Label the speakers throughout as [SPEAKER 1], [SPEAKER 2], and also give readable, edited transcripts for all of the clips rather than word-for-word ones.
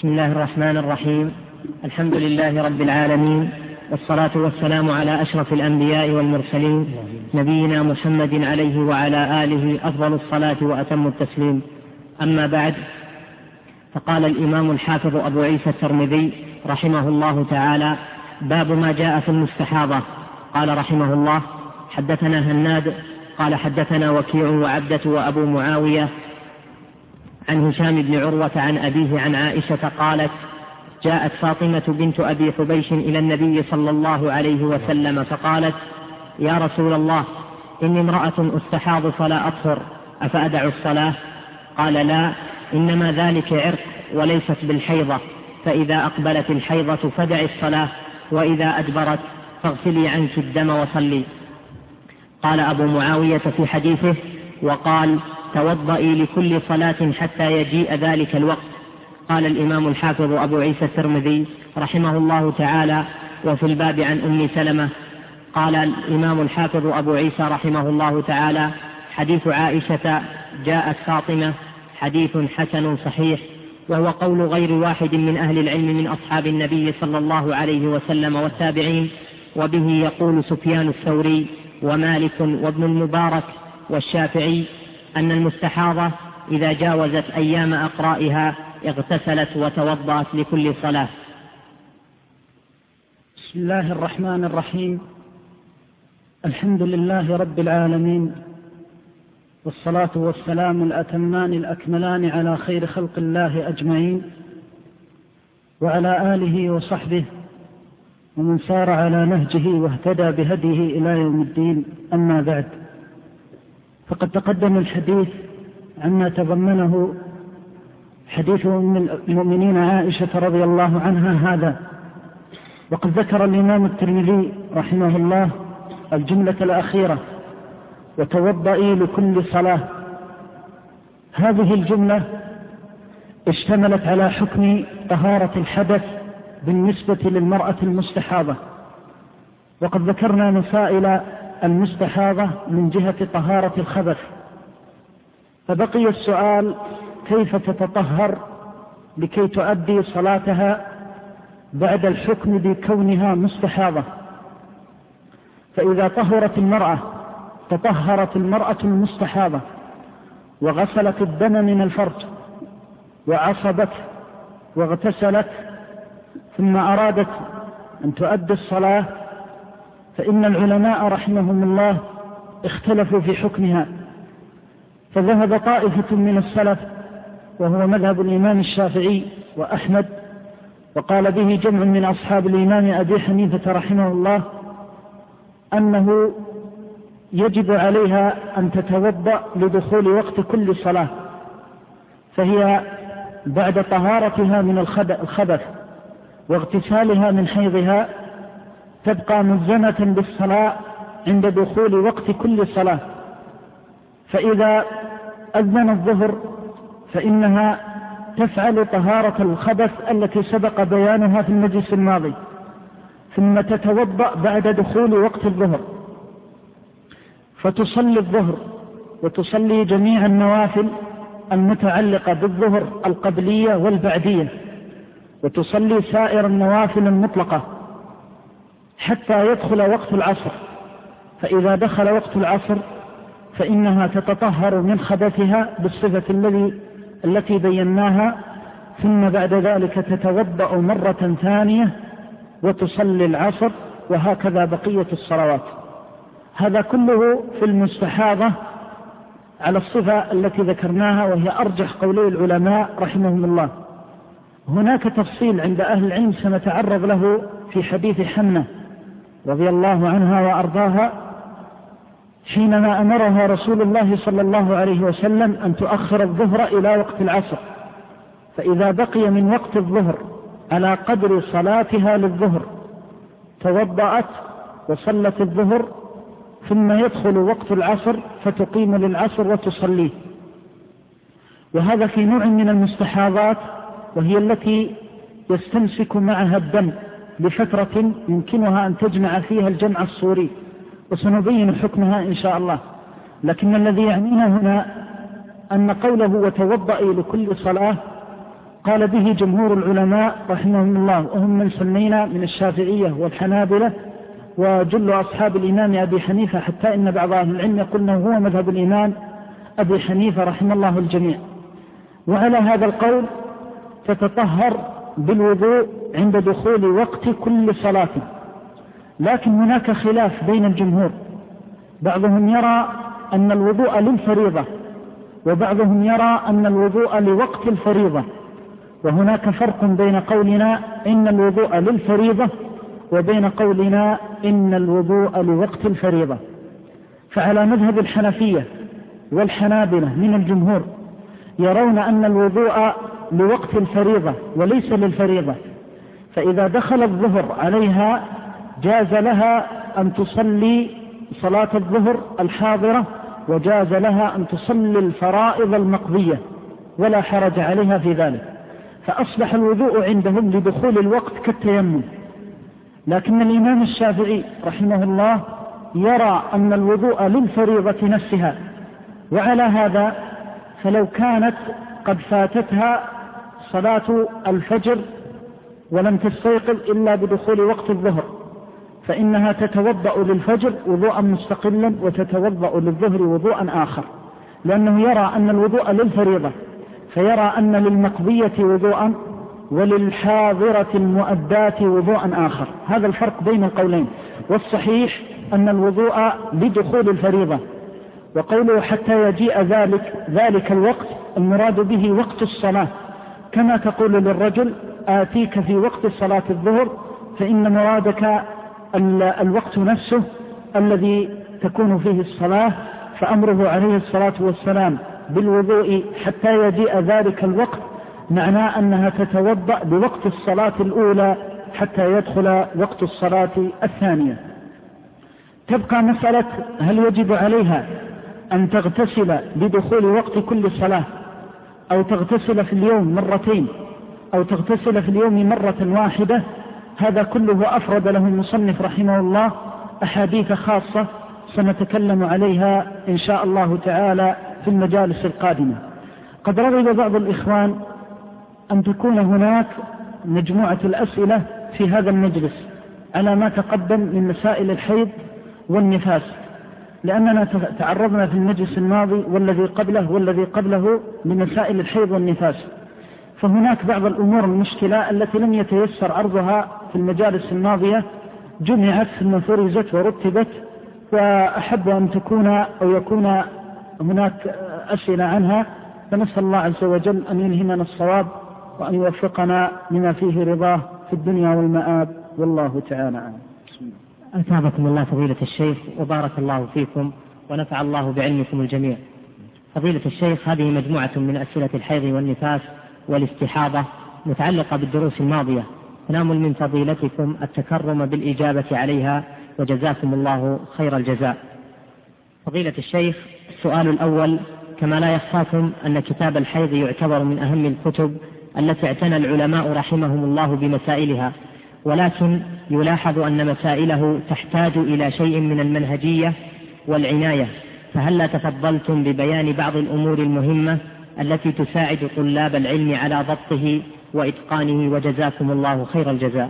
[SPEAKER 1] بسم الله الرحمن الرحيم. الحمد لله رب العالمين، والصلاة والسلام على أشرف الأنبياء والمرسلين نبينا محمد عليه وعلى آله أفضل الصلاة وأتم التسليم. أما بعد، فقال الإمام الحافظ أبو عيسى الترمذي رحمه الله تعالى: باب ما جاء في المستحاضة. قال رحمه الله: حدثنا هناد قال حدثنا وكيع وعبدة وأبو معاوية عن هشام بن عروة عن أبيه عن عائشة قالت: جاءت فاطمة بنت أبي حبيش إلى النبي صلى الله عليه وسلم فقالت: يا رسول الله، إني امرأة أستحاض فلا أطهر، أفأدع الصلاة؟ قال: لا، إنما ذلك عرق وليست بالحيضة، فإذا أقبلت الحيضة فدع الصلاة، وإذا أدبرت فاغسلي عنك الدم وصلي. قال أبو معاوية في حديثه: وقال: توضئي لكل صلاة حتى يجيء ذلك الوقت. قال الإمام الحافظ أبو عيسى الترمذي رحمه الله تعالى: وفي الباب عن أم سلمة. قال الإمام الحافظ أبو عيسى رحمه الله تعالى: حديث عائشة جاءت فاطمة حديث حسن صحيح، وهو قول غير واحد من أهل العلم من أصحاب النبي صلى الله عليه وسلم والتابعين، وبه يقول سفيان الثوري ومالك وابن المبارك والشافعي أن المستحاضة إذا جاوزت أيام أقرائها اغتسلت وتوضأت لكل صلاة.
[SPEAKER 2] بسم الله الرحمن الرحيم. الحمد لله رب العالمين، والصلاة والسلام الأتمان الأكملان على خير خلق الله أجمعين، وعلى آله وصحبه ومن سار على نهجه واهتدى بهديه إلى يوم الدين. أما بعد، فقد تقدم الحديث عما تضمنه حديث أم المؤمنين عائشة رضي الله عنها هذا، وقد ذكر الإمام الترمذي رحمه الله الجملة الأخيرة: وتوضئي لكل صلاة. هذه الجملة اشتملت على حكم طهارة الحدث بالنسبة للمرأة المستحاضة، وقد ذكرنا مسائل المستحاضة من جهة طهارة الخبث، فبقي السؤال: كيف تتطهر لكي تؤدي صلاتها بعد الحكم بكونها مستحاضة؟ فإذا طهرت المرأة تطهرت المرأة المستحاضة وغسلت الدم من الفرج وعصبت واغتسلت ثم أرادت أن تؤدي الصلاة، فإن العلماء رحمهم الله اختلفوا في حكمها. فذهب طائفة من السلف وهو مذهب الإمام الشافعي وأحمد، وقال به جمع من أصحاب الإمام أبي حنيفة رحمه الله، أنه يجب عليها أن تتوضأ لدخول وقت كل صلاة، فهي بعد طهارتها من الخبث واغتسالها من حيضها تبقى ملزمة بالصلاة عند دخول وقت كل صلاة. فإذا أذن الظهر فإنها تفعل طهارة الخبث التي سبق بيانها في المجلس الماضي، ثم تتوضأ بعد دخول وقت الظهر فتصلي الظهر وتصلي جميع النوافل المتعلقة بالظهر القبلية والبعدية، وتصلي سائر النوافل المطلقة حتى يدخل وقت العصر. فإذا دخل وقت العصر فإنها تتطهر من خبثها بالصفة التي بيناها، ثم بعد ذلك تتوضأ مرة ثانية وتصلي العصر، وهكذا بقية الصلوات. هذا كله في المستحاضة على الصفة التي ذكرناها، وهي أرجح قولي العلماء رحمهم الله. هناك تفصيل عند أهل العلم سنتعرض له في حديث حنة رضي الله عنها وأرضاها، حينما أمرها رسول الله صلى الله عليه وسلم أن تؤخر الظهر إلى وقت العصر، فإذا بقي من وقت الظهر على قدر صلاتها للظهر توضأت وصلت الظهر، ثم يدخل وقت العصر فتقيم للعصر وتصليه. وهذا في نوع من المستحاضات، وهي التي يستمسك معها الدم لفترة يمكنها أن تجمع فيها الجمع الصوري، وسنبين حكمها إن شاء الله. لكن الذي يعنينا هنا أن قوله وتوضئي لكل صلاة قال به جمهور العلماء رحمهم الله، وهم من سمينا من الشافعية والحنابلة وجل أصحاب الإمام أبي حنيفة، حتى إن بعض أهل العلم يقولون هو مذهب الإمام أبي حنيفة رحمه الله الجميع. وعلى هذا القول تتطهر بالوضوء عند دخول وقت كل صلاة. لكن هناك خلاف بين الجمهور، بعضهم يرى أن الوضوء للفريضة، وبعضهم يرى أن الوضوء لوقت الفريضة، وهناك فرق بين قولنا إن الوضوء للفريضة وبين قولنا إن الوضوء لوقت الفريضة. فعلى مذهب الحنفية والحنابلة من الجمهور يرون أن الوضوء لوقت الفريضة وليس للفريضة، فإذا دخل الظهر عليها جاز لها أن تصلي صلاة الظهر الحاضرة، وجاز لها أن تصلي الفرائض المقضية ولا حرج عليها في ذلك، فأصبح الوضوء عندهم لدخول الوقت كالتيمم. لكن الإمام الشافعي رحمه الله يرى أن الوضوء للفريضة نفسها، وعلى هذا فلو كانت قد فاتتها صلاة الفجر ولم تستيقظ إلا بدخول وقت الظهر، فإنها تتوضأ للفجر وضوءا مستقلا وتتوضأ للظهر وضوءا آخر، لأنه يرى أن الوضوء للفريضة، فيرى أن للمقضية وضوءا وللحاضرة المؤداة وضوءا آخر. هذا الفرق بين القولين، والصحيح أن الوضوء لدخول الفريضة. وقوله حتى يجيء ذلك الوقت المراد به وقت الصلاة، كما تقول للرجل آتيك في وقت صلاة الظهر، فإن مرادك الوقت نفسه الذي تكون فيه الصلاة، فأمره عليه الصلاة والسلام بالوضوء حتى يجيء ذلك الوقت معناه أنها تتوضأ بوقت الصلاة الأولى حتى يدخل وقت الصلاة الثانية. تبقى مسألة هل يجب عليها أن تغتسل بدخول وقت كل صلاة، أو تغتسل في اليوم مرتين، أو تغتسل في اليوم مرة واحدة. هذا كله أفرد له المصنف رحمه الله أحاديث خاصة سنتكلم عليها إن شاء الله تعالى في المجالس القادمة. قد رغب بعض الإخوان أن تكون هناك مجموعة الأسئلة في هذا المجلس على ما تقدم من مسائل الحيض والنفاس، لأننا تعرضنا في المجلس الماضي والذي قبله لمسائل الحيض والنفاس، فهناك بعض الأمور المشكلة التي لم يتيسر عرضها في المجالس الماضية جمعت ثم فرزت ورتبت، وأحب أن تكون أو يكون هناك أسئلة عنها، فنسأل الله عز وجل أن يلهمنا الصواب وأن يوفقنا لما فيه رضاه في الدنيا والمآب، والله تعالى أعلم.
[SPEAKER 1] أثابكم الله فضيلة الشيخ وبارك الله فيكم ونفع الله بعلمكم الجميع. فضيلة الشيخ، هذه مجموعة من أسئلة الحيض والنفاس والاستحاضة متعلقة بالدروس الماضية، فنأمل من فضيلتكم التكرم بالإجابة عليها وجزاكم الله خير الجزاء. فضيلة الشيخ، السؤال الأول: كما لا يخفاكم أن كتاب الحيض يعتبر من أهم الكتب التي اعتنى العلماء رحمهم الله بمسائلها، ولكن يلاحظ أن مسائله تحتاج إلى شيء من المنهجية والعناية، فهل تفضلتم ببيان بعض الأمور المهمة التي تساعد طلاب العلم على ضبطه وإتقانه، وجزاكم الله خير الجزاء.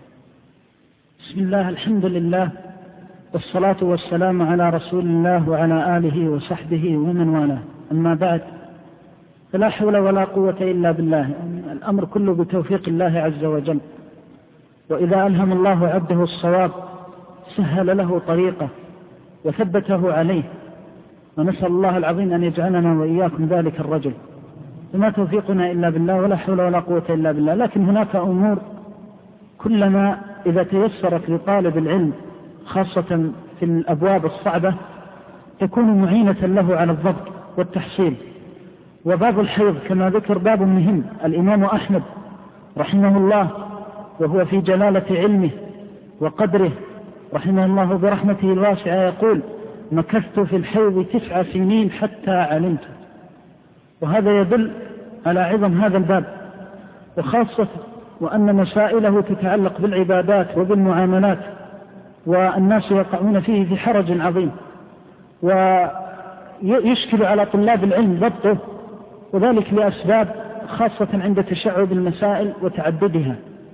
[SPEAKER 2] بسم الله، الحمد لله، والصلاة والسلام على رسول الله وعلى آله وصحبه ومن والاه، أما بعد، فلا حول ولا قوة إلا بالله. الأمر كله بتوفيق الله عز وجل، وإذا ألهم الله عبده الصواب سهل له طريقه وثبته عليه، ونسأل الله العظيم أن يجعلنا وإياكم ذلك الرجل. وما توفيقنا إلا بالله، ولا حول ولا قوة إلا بالله. لكن هناك أمور كلما إذا تيسرت لطالب العلم خاصة في الأبواب الصعبة تكون معينة له على الضبط والتحصيل. وباب الحيض كما ذكر باب مهم. الإمام أحمد رحمه الله وهو في جلالة علمه وقدره رحمه الله برحمته الواسعة يقول: مكثت في الحيض 9 سنين حتى علمت. وهذا يدل على عظم هذا الباب، وخاصة وأن مسائله تتعلق بالعبادات وبالمعاملات، والناس يقعون فيه في حرج عظيم، ويشكل على طلاب العلم ضبطه، وذلك لأسباب خاصة عند تشعب المسائل وتعددها.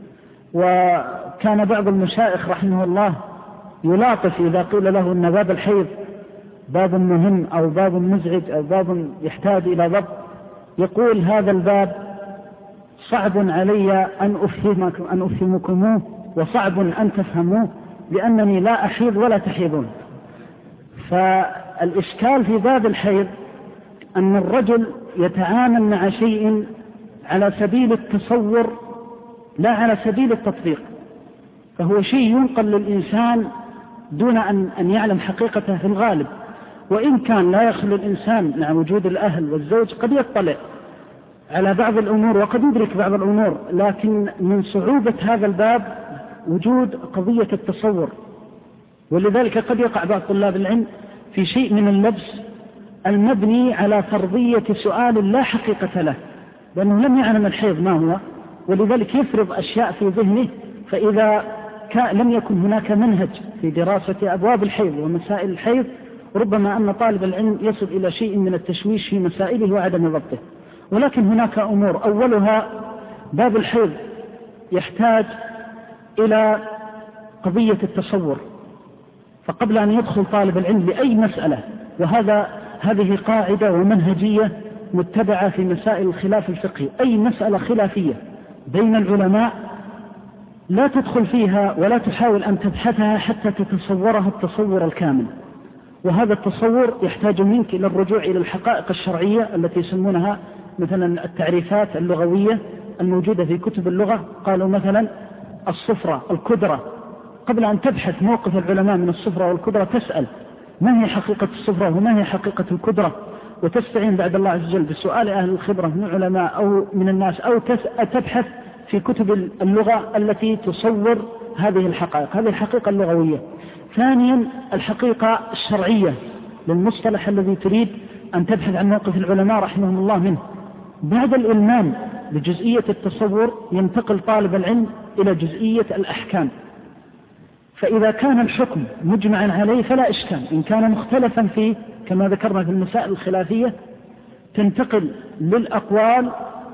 [SPEAKER 2] وكان بعض المشايخ رحمه الله يلاطف إذا قيل له أن باب الحيض باب مهم أو باب مزعج أو باب يحتاج إلى ضبط، يقول هذا الباب صعب علي أن أفهمكموه وصعب أن تفهموه لأنني لا أحيض ولا تحيضون. فالإشكال في باب الحيض أن الرجل يتعامل مع شيء على سبيل التصور لا على سبيل التطبيق، فهو شيء ينقل للإنسان دون أن يعلم حقيقته في الغالب، وإن كان لا يخلو الإنسان مع وجود الأهل والزوج قد يطلع على بعض الأمور وقد يدرك بعض الأمور، لكن من صعوبة هذا الباب وجود قضية التصور. ولذلك قد يقع بعض طلاب العلم في شيء من اللبس المبني على فرضية سؤال لا حقيقة له، لأنه لم يعلم الحيض ما هو، ولذلك يفرض أشياء في ذهنه. فإذا لم يكن هناك منهج في دراسة أبواب الحيض ومسائل الحيض، ربما أن طالب العلم يصل إلى شيء من التشويش في مسائله وعدم ضبطه. ولكن هناك أمور، أولها باب الحيض يحتاج إلى قضية التصور. فقبل أن يدخل طالب العلم لأي مسألة، هذه قاعدة ومنهجية متبعة في مسائل الخلاف الفقهي، أي مسألة خلافية بين العلماء لا تدخل فيها ولا تحاول أن تبحثها حتى تتصورها التصور الكامل. وهذا التصور يحتاج منك إلى الرجوع إلى الحقائق الشرعية التي يسمونها مثلا التعريفات اللغوية الموجودة في كتب اللغة. قالوا مثلا الصفرة الكدرة، قبل أن تبحث موقف العلماء من الصفرة والكدرة تسأل ما هي حقيقة الصفرة وما هي حقيقة الكدرة، وتستعين بعد الله عز وجل بسؤال أهل الخبرة من العلماء أو من الناس، أو تبحث في كتب اللغة التي تصور هذه الحقائق، هذه الحقيقة اللغوية. ثانيا الحقيقة الشرعية للمصطلح الذي تريد أن تبحث عن موقف العلماء رحمهم الله منه. بعد الإلمام بجزئية التصور ينتقل طالب العلم إلى جزئية الأحكام. فإذا كان الحكم مجمعا عليه فلا إشكال، إن كان مختلفا فيه كما ذكرنا في المسائل الخلافية تنتقل للأقوال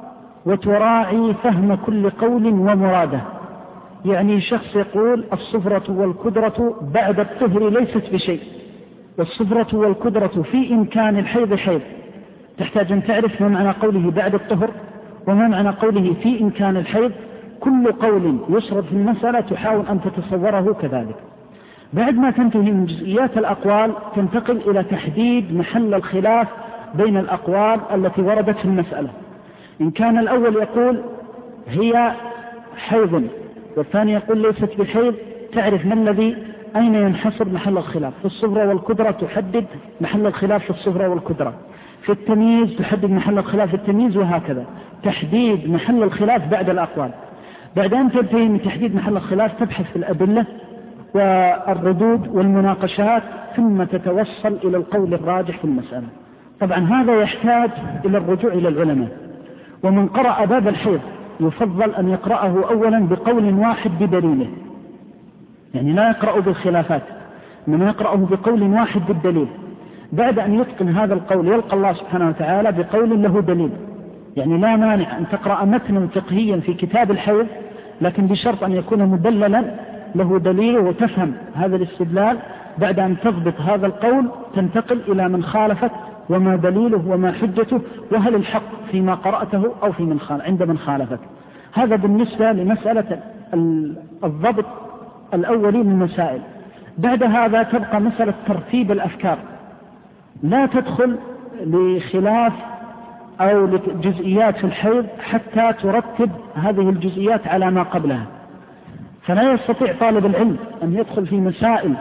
[SPEAKER 2] وتراعي فهم كل قول ومراده. يعني شخص يقول الصفرة والكدرة بعد الطهر ليست بشيء، والصفرة والكدرة في إمكان الحيض حيض، تحتاج أن تعرف ما معنى قوله بعد الطهر وما معنى قوله في إمكان الحيض. كل قول يسرد في المسألة تحاول أن تتصوره كذلك. بعد ما تنتهي من جزئيات الأقوال تنتقل إلى تحديد محل الخلاف بين الأقوال التي وردت في المسألة. إن كان الأول يقول هي حيض والثاني يقول ليست بحيض، تعرف ما الذي أين ينحصر محل الخلاف. في الصفرة والكدرة تحدد محل الخلاف في الصفرة والكدرة، في التمييز تحدد محل الخلاف في التمييز، وهكذا تحديد محل الخلاف بعد الأقوال. بعد أن تنتهي من تحديد محل الخلاف تبحث في الأدلة والردود والمناقشات، ثم تتوصل إلى القول الراجح في المسألة. طبعا هذا يحتاج إلى الرجوع إلى العلماء. ومن قرأ باب الحيض يفضل أن يقرأه أولا بقول واحد بدليله، يعني لا يقرأ بالخلافات، إنما يقرأه بقول واحد بالدليل. بعد أن يتقن هذا القول يلقى الله سبحانه وتعالى بقول له دليل. يعني لا مانع أن تقرأ متنا فقهيا في كتاب الحيض، لكن بشرط أن يكون مدللا له دليل وتفهم هذا الاستدلال. بعد أن تضبط هذا القول تنتقل إلى من خالفت وما دليله وما حجته وهل الحق فيما قرأته أو في عند من خالفك. هذا بالنسبة لمسألة الضبط الأولي من المسائل. بعد هذا تبقى مسألة ترتيب الأفكار، لا تدخل لخلاف أو لجزئيات في الحيض حتى ترتب هذه الجزئيات على ما قبلها. فلا يستطيع طالب العلم أن يدخل في مسائل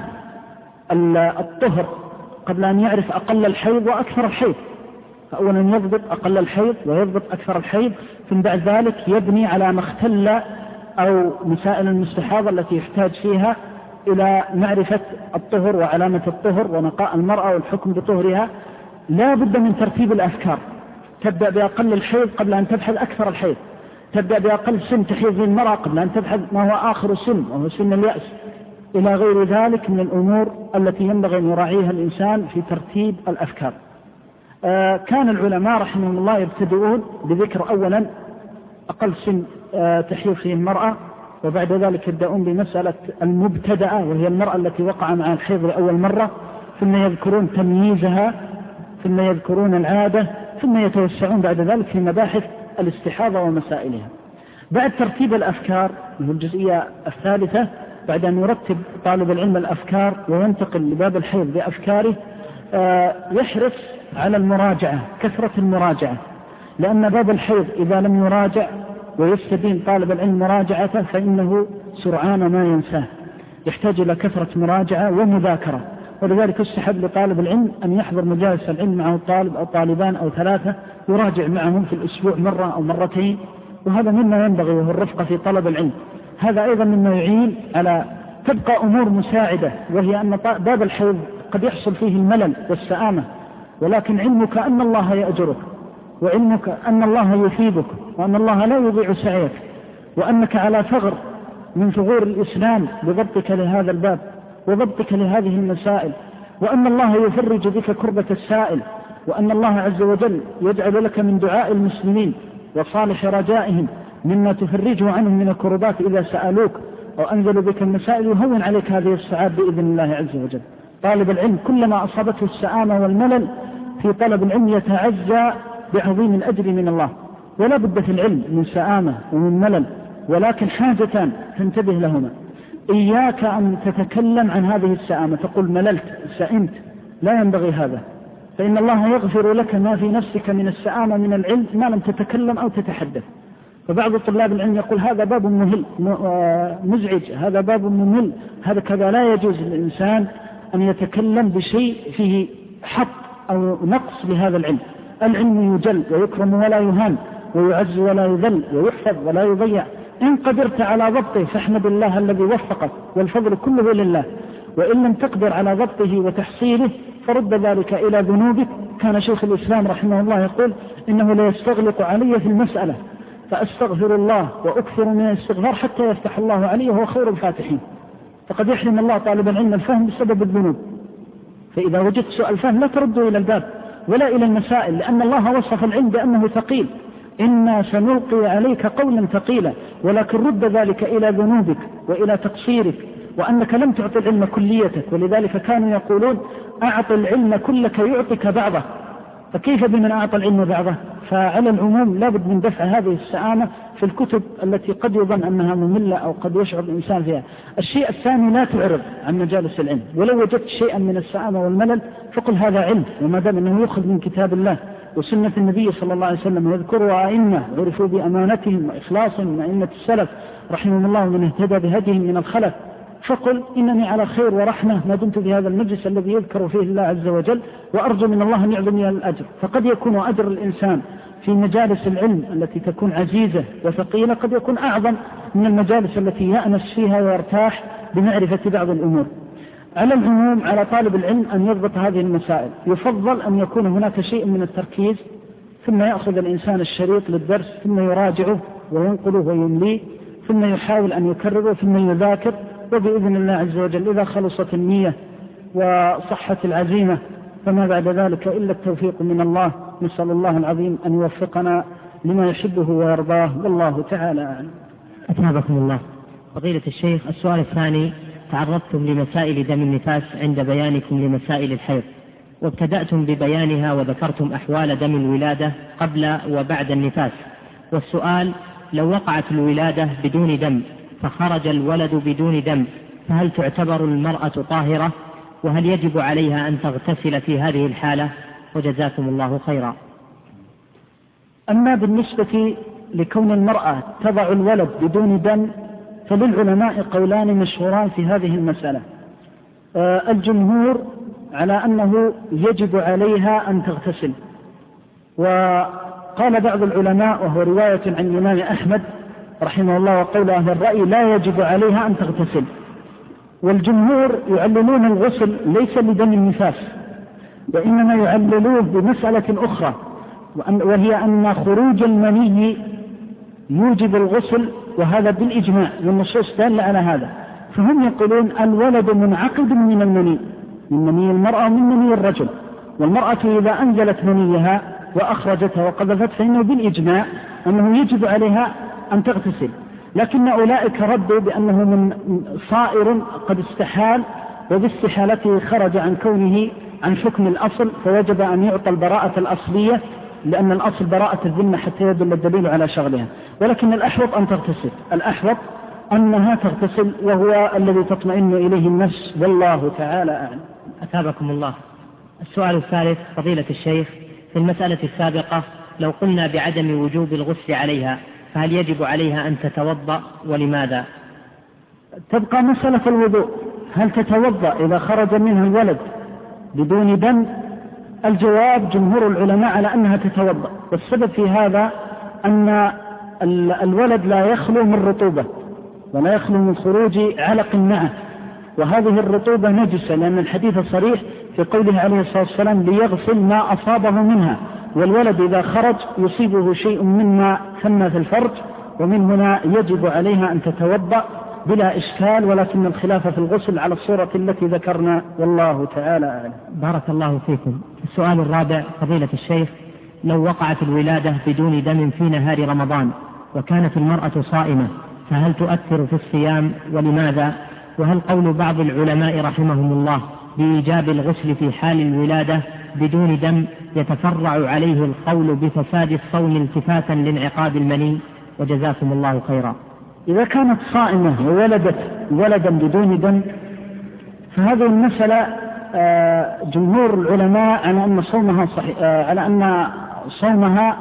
[SPEAKER 2] الطهر قبل أن يعرف أقل الحيض وأكثر الحيض. فأولا يضبط أقل الحيض ويضبط أكثر الحيض، ثم بعد ذلك يبني على ما اختل أو مسائل المستحاضة التي يحتاج فيها إلى معرفة الطهر وعلامة الطهر ونقاء المرأة والحكم بطهرها. لا بد من ترتيب الأفكار. تبدأ بأقل الحيض قبل أن تبحث أكثر الحيض، تبدأ بأقل سن تحيض المرأة قبل أن تبحث ما هو آخر سن وهو سن اليأس، إلى غير ذلك من الأمور التي ينبغي أن يراعيها الإنسان في ترتيب الأفكار. كان العلماء رحمهم الله يبتدئون بذكر أولا أقل سن تحيض فيه المرأة، وبعد ذلك يبدأون بمسألة المبتدأة وهي المرأة التي وقع مع الحيض لأول مرة، ثم يذكرون تمييزها، ثم يذكرون العادة، ثم يتوسعون بعد ذلك في مباحث الاستحاضة ومسائلها. بعد ترتيب الأفكار وهي الجزئية الثالثة، بعد أن يرتب طالب العلم الأفكار وينتقل لباب الحيض بأفكاره، يحرص على المراجعة، كثرة المراجعة، لأن باب الحيض إذا لم يراجع ويستدين طالب العلم مراجعته فإنه سرعان ما ينساه، يحتاج إلى كثرة مراجعة ومذاكرة. ولذلك يستحب لطالب العلم أن يحضر مجالس العلم معه طالب أو طالبان أو ثلاثة، يراجع معهم في الأسبوع مرة أو مرتين، وهذا مما ينبغي وهو الرفقة في طلب العلم. هذا أيضا مما يعين على تبقى أمور مساعدة، وهي أن باب الحيض قد يحصل فيه الملل والسآمة، ولكن علمك أن الله يأجرك، وعلمك أن الله يثيبك، وأن الله لا يضيع سعيك، وأنك على ثغر من ثغور الإسلام بضبطك لهذا الباب وضبطك لهذه المسائل، وأن الله يفرج بك كربة السائل، وأن الله عز وجل يجعل لك من دعاء المسلمين وصالح رجائهم مما تفرجه عنهم من الكربات إذا سألوك أو أنزلوا بك المسائل، يهون عليك هذه السعادة بإذن الله عز وجل. طالب العلم كلما أصابته السآمة والملل في طلب العلم يتعزى بعظيم الأجر من الله. ولا بد في العلم من سآمة ومن ملل، ولكن حاجتان تنتبه لهما. إياك أن تتكلم عن هذه السآمة، تقول مللت سئمت، لا ينبغي هذا، فإن الله يغفر لك ما في نفسك من السآمة من العلم ما لم تتكلم أو تتحدث. فبعض طلاب العلم يقول هذا باب مزعج، هذا باب ممل، هذا كذا. لا يجوز للإنسان أن يتكلم بشيء فيه حط أو نقص لهذا العلم. العلم يجل ويكرم ولا يهان، ويعز ولا يذل، ويحفظ ولا يضيع. إن قدرت على ضبطه فاحمد الله الذي وفقك، والفضل كله لله. وإن لم تقدر على ضبطه وتحصيله فرد ذلك إلى ذنوبك. كان شيخ الإسلام رحمه الله يقول إنه لا يستغلق علي في المسألة فأستغفر الله وأكثر من الاستغفار حتى يفتح الله عليه وهو خير الفاتحين. فقد يحرم الله طالب العلم الفهم بسبب الذنوب. فإذا وجدت سؤال فهم لا ترده إلى الباب ولا إلى المسائل، لأن الله وصف العلم بأنه ثقيل. إنا سنلقي عليك قولا ثقيلا، ولكن رد ذلك إلى ذنوبك وإلى تقصيرك، وأنك لم تعطي العلم كليتك. ولذلك كانوا يقولون أعط العلم كلك يعطيك بعضه، فكيف بمن أعطى العلم بعضه؟ فعلى العموم لابد من دفع هذه السآمة في الكتب التي قد يظن أنها مملة أو قد يشعر الإنسان فيها. الشيء الثاني لا تعرض عن مجالس العلم، ولو وجدت شيئا من السآمة والملل فقل هذا علم، وما دام أنه يأخذ من كتاب الله وسنة النبي صلى الله عليه وسلم، ويذكروا أئمة عرفوا بأمانتهم وإخلاصهم وأئمة السلف رحمهم الله من اهتدى بهديهم من الخلف، فقل إنني على خير ورحمة ما دمت في هذا المجلس الذي يذكر فيه الله عز وجل، وأرجو من الله أن يعظم لي الأجر. فقد يكون أجر الإنسان في مجالس العلم التي تكون عزيزة وثقيلة قد يكون أعظم من المجالس التي يأنس فيها ويرتاح بمعرفة بعض الأمور. على العموم على طالب العلم أن يضبط هذه المسائل. يفضل أن يكون هناك شيء من التركيز، ثم يأخذ الإنسان الشريط للدرس ثم يراجعه وينقله ويمليه، ثم يحاول أن يكرره ثم يذاكر، وبإذن الله عز وجل إذا خلصت النية وصحة العزيمة فما بعد ذلك إلا التوفيق من الله. نسأل الله العظيم أن يوفقنا لما يحبه ويرضاه، والله تعالى أعلم.
[SPEAKER 1] أثابكم الله. فضيلة الشيخ، السؤال الثاني: تعرضتم لمسائل دم النفاس عند بيانكم لمسائل الحيض، وابتدأتم ببيانها وذكرتم أحوال دم الولادة قبل وبعد النفاس، والسؤال: لو وقعت الولادة بدون دم فخرج الولد بدون دم فهل تعتبر المرأة طاهرة؟ وهل يجب عليها أن تغتسل في هذه الحالة؟ وجزاكم الله خيرا.
[SPEAKER 2] أما بالنسبة لكون المرأة تضع الولد بدون دم فللعلماء قولان مشهوران في هذه المسألة. الجمهور على أنه يجب عليها أن تغتسل، وقال بعض العلماء وهو رواية عن الإمام أحمد رحمه الله وقول أهل الرأي لا يجب عليها أن تغتسل. والجمهور يعللون الغسل ليس لدم النفاس، وإنما يعللوه بمسألة أخرى، وهي أن خروج المني يوجب الغسل، وهذا بالإجماع والنصوص دالة على هذا. فهم يقولون الولد منعقد من المني، من مني المرأة ومن مني الرجل، والمرأة إذا أنزلت منيها وأخرجتها وقذفت فإنه بالإجماع أنه يجب عليها أن تغتسل، لكن أولئك ردوا بأنه من صائر قد استحال، وباستحالته خرج عن كونه عن حكم الأصل، فوجب أن يعطى البراءة الأصلية، لأن الأصل براءة الذمة حتى يدل الدليل على شغلها. ولكن الأحوط أن تغتسل، الأحوط أنها تغتسل، وهو الذي تطمئن إليه النفس، والله تعالى أعلم.
[SPEAKER 1] أثابكم الله. السؤال الثالث فضيلة الشيخ، في المسألة السابقة لو قلنا بعدم وجوب الغسل عليها فهل يجب عليها أن تتوضأ ولماذا؟
[SPEAKER 2] تبقى مسألة الوضوء، هل تتوضأ إذا خرج منها الولد بدون دم؟ الجواب جمهور العلماء على أنها تتوضأ، والسبب في هذا أن الولد لا يخلو من رطوبة ولا يخلو من خروج علق معه، وهذه الرطوبة نجسة، لأن الحديث صريح في قوله عليه الصلاة والسلام ليغسل ما أصابه منها، والولد إذا خرج يصيبه شيء مما ثم في الفرج، ومن هنا يجب عليها أن تتوضأ بلا إشكال، ولكن الخلاف في الغسل على الصورة التي ذكرنا، والله تعالى أعلم.
[SPEAKER 1] بارك الله فيكم. السؤال الرابع فضيلة الشيخ، لو وقعت الولادة بدون دم في نهار رمضان وكانت المرأة صائمة فهل تؤثر في الصيام ولماذا؟ وهل قول بعض العلماء رحمهم الله بإيجاب الغسل في حال الولادة بدون دم يتفرع عليه القول بفساد الصوم التفاتا لانعقاد المني؟ وجزاكم الله خيرا.
[SPEAKER 2] إذا كانت صائمة وولدت ولدا بدون دم فهذه المسألة جمهور العلماء على أن صومها صحيح، على أن صومها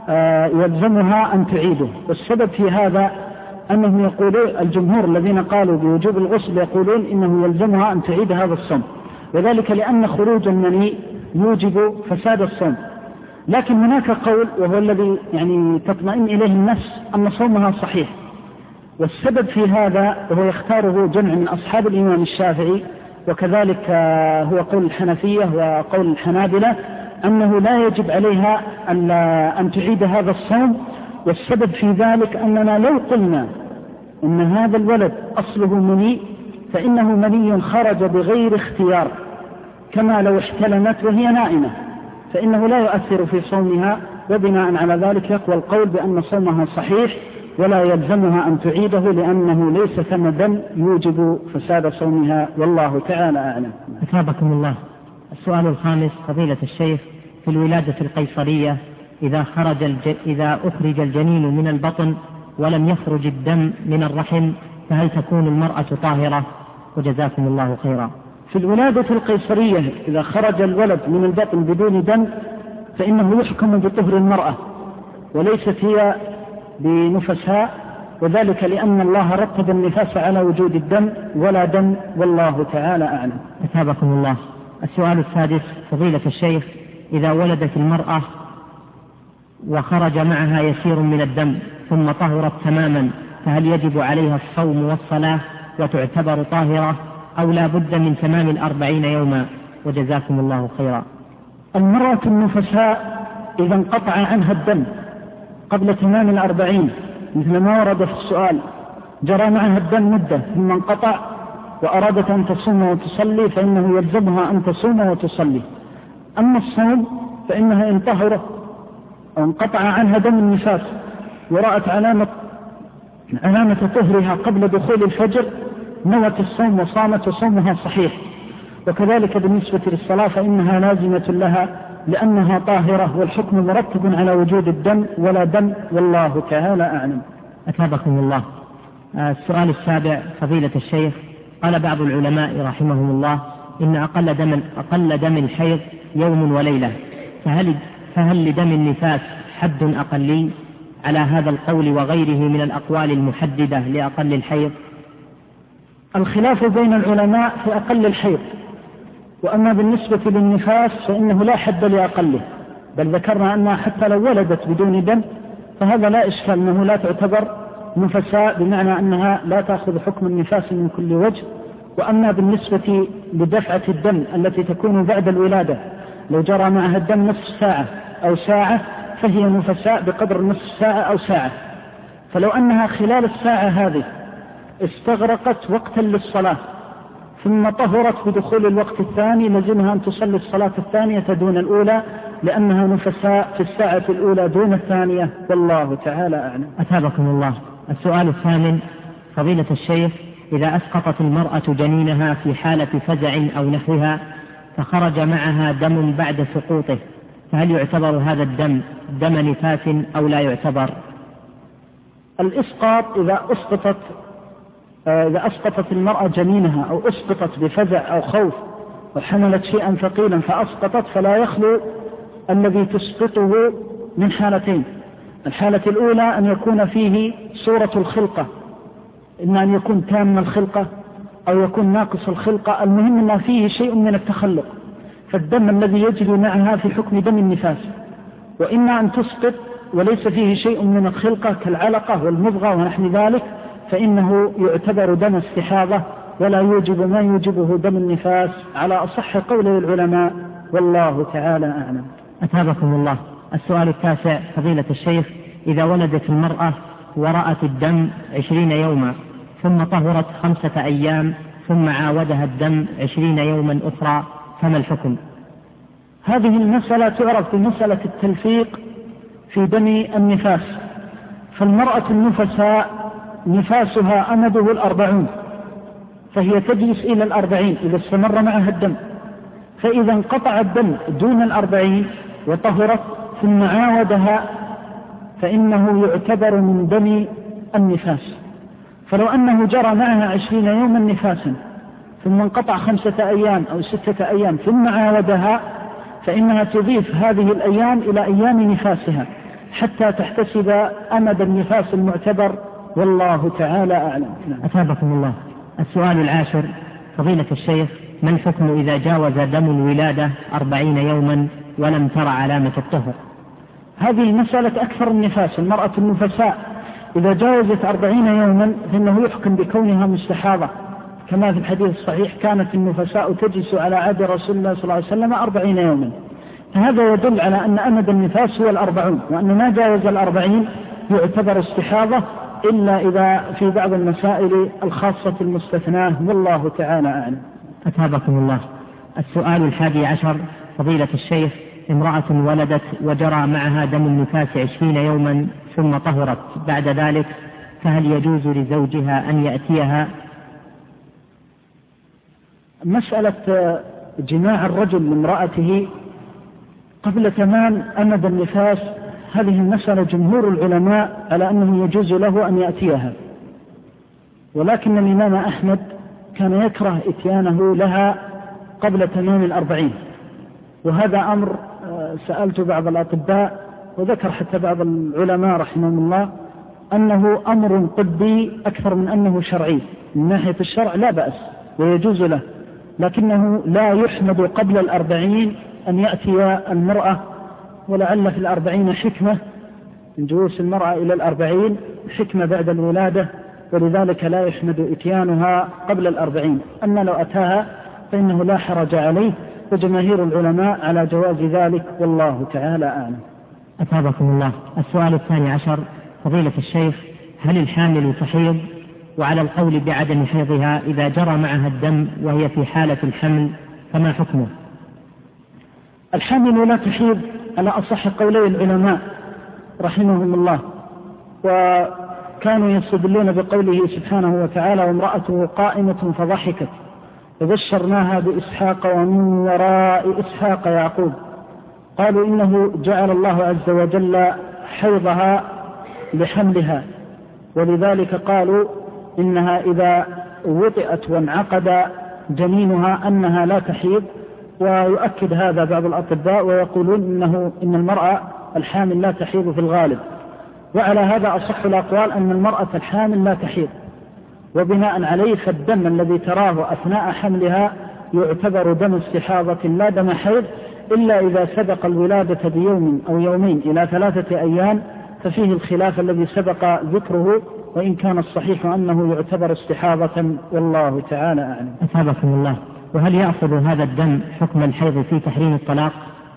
[SPEAKER 2] يلزمها أن تعيده، والسبب في هذا أنهم يقولون الجمهور الذين قالوا بوجوب الغسل يقولون إنه يلزمها أن تعيد هذا الصوم، وذلك لأن خروج المني يوجب فساد الصوم. لكن هناك قول وهو الذي يعني تطمئن إليه النفس أن صومها صحيح، والسبب في هذا وهو يختاره جمع من أصحاب الإمام الشافعي، وكذلك هو قول الحنفية وقول الحنابلة، أنه لا يجب عليها أن تعيد هذا الصوم. والسبب في ذلك أننا لو قلنا إن هذا الولد أصله مني فإنه مني خرج بغير اختيار، كما لو احتلمت وهي نائمة، فإنه لا يؤثر في صومها، وبناء على ذلك يقوى القول بأن صومها صحيح ولا يلزمها أن تعيده، لأنه ليس ثم دم يوجب فساد صومها، والله تعالى أعلم.
[SPEAKER 1] أثابكم الله. السؤال الخامس فضيلة الشيخ، في الولادة القيصرية إذا أخرج الجنين من البطن ولم يخرج الدم من الرحم فهل تكون المرأة طاهرة؟ وجزاكم الله خيرا.
[SPEAKER 2] في الولادة القيصرية إذا خرج الولد من البطن بدون دم فإنه يحكم بطهر المرأة، وليست هي بنفساء، وذلك لأن الله رتب النفاس على وجود الدم ولا دم، والله تعالى أعلم.
[SPEAKER 1] أثابكم الله. السؤال السادس فضيلة الشيخ، إذا ولدت المرأة وخرج معها يسير من الدم ثم طهرت تماما فهل يجب عليها الصوم والصلاة وتعتبر طاهرة أو لا بد من تمام 40 يوما؟ وجزاكم الله خيرا.
[SPEAKER 2] المرأة النفساء إذا انقطع عنها الدم قبل تمام 40 مثل ما ورد في السؤال، جرى معها الدم مدة ثم انقطع وأرادت أن تصوم وتصلي فإنه يلزمها أن تصوم وتصلي. أما الصوم فإنها إن طهرت أو انقطع عنها دم النفاس ورأت علامة طهرها قبل دخول الفجر نوت الصوم وصامت وصومها صحيح. وكذلك بالنسبة للصلاة فإنها لازمة لها لأنها طاهرة، والحكم مرتب على وجود الدم ولا دم، والله تعالى أعلم.
[SPEAKER 1] أثابكم الله. السؤال السابع فضيلة الشيخ، قال بعض العلماء رحمهم الله إن أقل دم الحيض يوم وليلة، فهل لدم النفاس حد أقلي على هذا القول وغيره من الأقوال المحددة لأقل الحيض؟
[SPEAKER 2] الخلاف بين العلماء في أقل الحيض، وأما بالنسبة للنفاس فإنه لا حد لأقله، بل ذكرنا أنها حتى لو ولدت بدون دم فهذا لا إشكال، أنه لا تعتبر نفساء، بمعنى أنها لا تأخذ حكم النفاس من كل وجه. وأما بالنسبة لدفعة الدم التي تكون بعد الولادة لو جرى معها الدم نصف ساعة أو ساعة فهي نفساء بقدر نصف ساعة أو ساعة، فلو أنها خلال الساعة هذه استغرقت وقتا للصلاة ثم طهرت بدخول الوقت الثاني لزمها أن تصلي الصلاة الثانية دون الأولى، لأنها نفساء في الساعة الأولى دون الثانية، والله تعالى أعلم.
[SPEAKER 1] أثابكم الله. السؤال الثامن: فضيلة الشيخ، إذا أسقطت المرأة جنينها في حالة فزع أو نحوها فخرج معها دم بعد سقوطه، فهل يعتبر هذا الدم دم نفاس أو لا يعتبر؟
[SPEAKER 2] الإسقاط إذا أسقطت المرأة جنينها أو أسقطت بفزع أو خوف وحملت شيئا ثقيلا فأسقطت، فلا يخلو الذي تسقطه من حالتين. الحالة الأولى أن يكون فيه صورة الخلقة، إما أن يكون تام الخلقة أو يكون ناقص الخلقة، المهم أن فيه شيء من التخلق، فالدم الذي يجري معها في حكم دم النفاس. وإما أن تسقط وليس فيه شيء من الخلقة كالعلقة والمضغة ونحن ذلك، فإنه يعتبر دم استحاضة ولا يوجب ما يوجبه دم النفاس على أصح قول العلماء، والله تعالى أعلم.
[SPEAKER 1] أثابكم الله. السؤال التاسع: فضيلة الشيخ، إذا ولدت المرأة ورأت الدم 20 يوما ثم طهرت 5 أيام ثم عاودها الدم 20 يوما أخرى، فما الحكم؟
[SPEAKER 2] هذه المسألة تعرف بمسألة التلفيق في دم النفاس. فالمرأة النفساء نفاسها أمده 40، فهي تجلس إلى 40 إذا استمر معها الدم، فإذا انقطع الدم دون 40 وطهرت ثم عاودها فإنه يعتبر من دم النفاس. فلو أنه جرى معها 20 يوما نفاسا ثم انقطع 5 أيام أو 6 أيام ثم عاودها، فإنها تضيف هذه الأيام إلى أيام نفاسها حتى تحتسب أمد النفاس المعتبر، والله تعالى أعلم.
[SPEAKER 1] أثابكم الله. السؤال العاشر: فضيلة الشيخ، ما الحكم إذا جاوز دم الولادة 40 يوما ولم ترى علامة الطهر؟
[SPEAKER 2] هذه مسألة أكثر النفاس. المرأة النفساء إذا جاوزت 40 يوما فإنه يحكم بكونها مستحاضة، كما في الحديث الصحيح: كانت النفساء تجلس على عهد رسول الله صلى الله عليه وسلم 40 يوما. فهذا يدل على أن أمد النفاس هو 40، وأن ما جاوز 40 يعتبر استحاضة، إلا إذا في بعض المسائل الخاصة المستثناة، والله تعالى أعلم.
[SPEAKER 1] أثابكم الله. السؤال 11: فضيلة الشيخ، امرأة ولدت وجرى معها دم النفاس 20 يوما ثم طهرت بعد ذلك، فهل يجوز لزوجها أن يأتيها؟
[SPEAKER 2] مسألة جماع الرجل لامرأته قبل تمام أمد النفاس، هذه المسألة جمهور العلماء على أنه يجوز له أن يأتيها، ولكن الإمام أحمد كان يكره إتيانه لها قبل تمام 40، وهذا أمر سألت بعض الأطباء وذكر حتى بعض العلماء رحمهم الله أنه أمر طبي أكثر من أنه شرعي. من ناحية الشرع لا بأس ويجوز له، لكنه لا يحمد قبل 40 أن يأتي المرأة، ولعل في 40 حكمة من جلوس المرأة إلى 40 حكمة بعد الولادة، ولذلك لا يحمد إتيانها قبل 40. أما لو أتاها فإنه لا حرج عليه، وجماهير العلماء على جواز ذلك، والله تعالى أعلم.
[SPEAKER 1] أثابكم الله. السؤال 12: فضيلة الشيخ، هل الحامل تحيض؟ وعلى القول بعدم حيضها إذا جرى معها الدم وهي في حالة الحمل فما حكمه؟
[SPEAKER 2] الحامل لا تحيض على أصح قولي العلماء رحمهم الله، وكانوا يستدلون بقوله سبحانه وتعالى: وامرأته قائمة فضحكت فبشرناها بإسحاق ومن وراء إسحاق يعقوب. قالوا إنه جعل الله عز وجل حيضها لحملها، ولذلك قالوا إنها إذا وطئت وانعقد جنينها أنها لا تحيض. ويؤكد هذا بعض الأطباء ويقولون إن المرأة الحامل لا تحيض في الغالب، وعلى هذا أصح الأقوال أن المرأة الحامل لا تحيض، وبناء عليه فالدم الذي تراه أثناء حملها يعتبر دم استحاضة لا دم حيض، إلا إذا سبق الولادة بيوم أو يومين إلى 3 أيام، ففيه الخلاف الذي سبق ذكره، وإن كان الصحيح أنه يعتبر استحاضة، والله تعالى أعلم.
[SPEAKER 1] أثابكم الله. وهل يأخذ هذا الدم حكم الحيض في تحريم الطلاق؟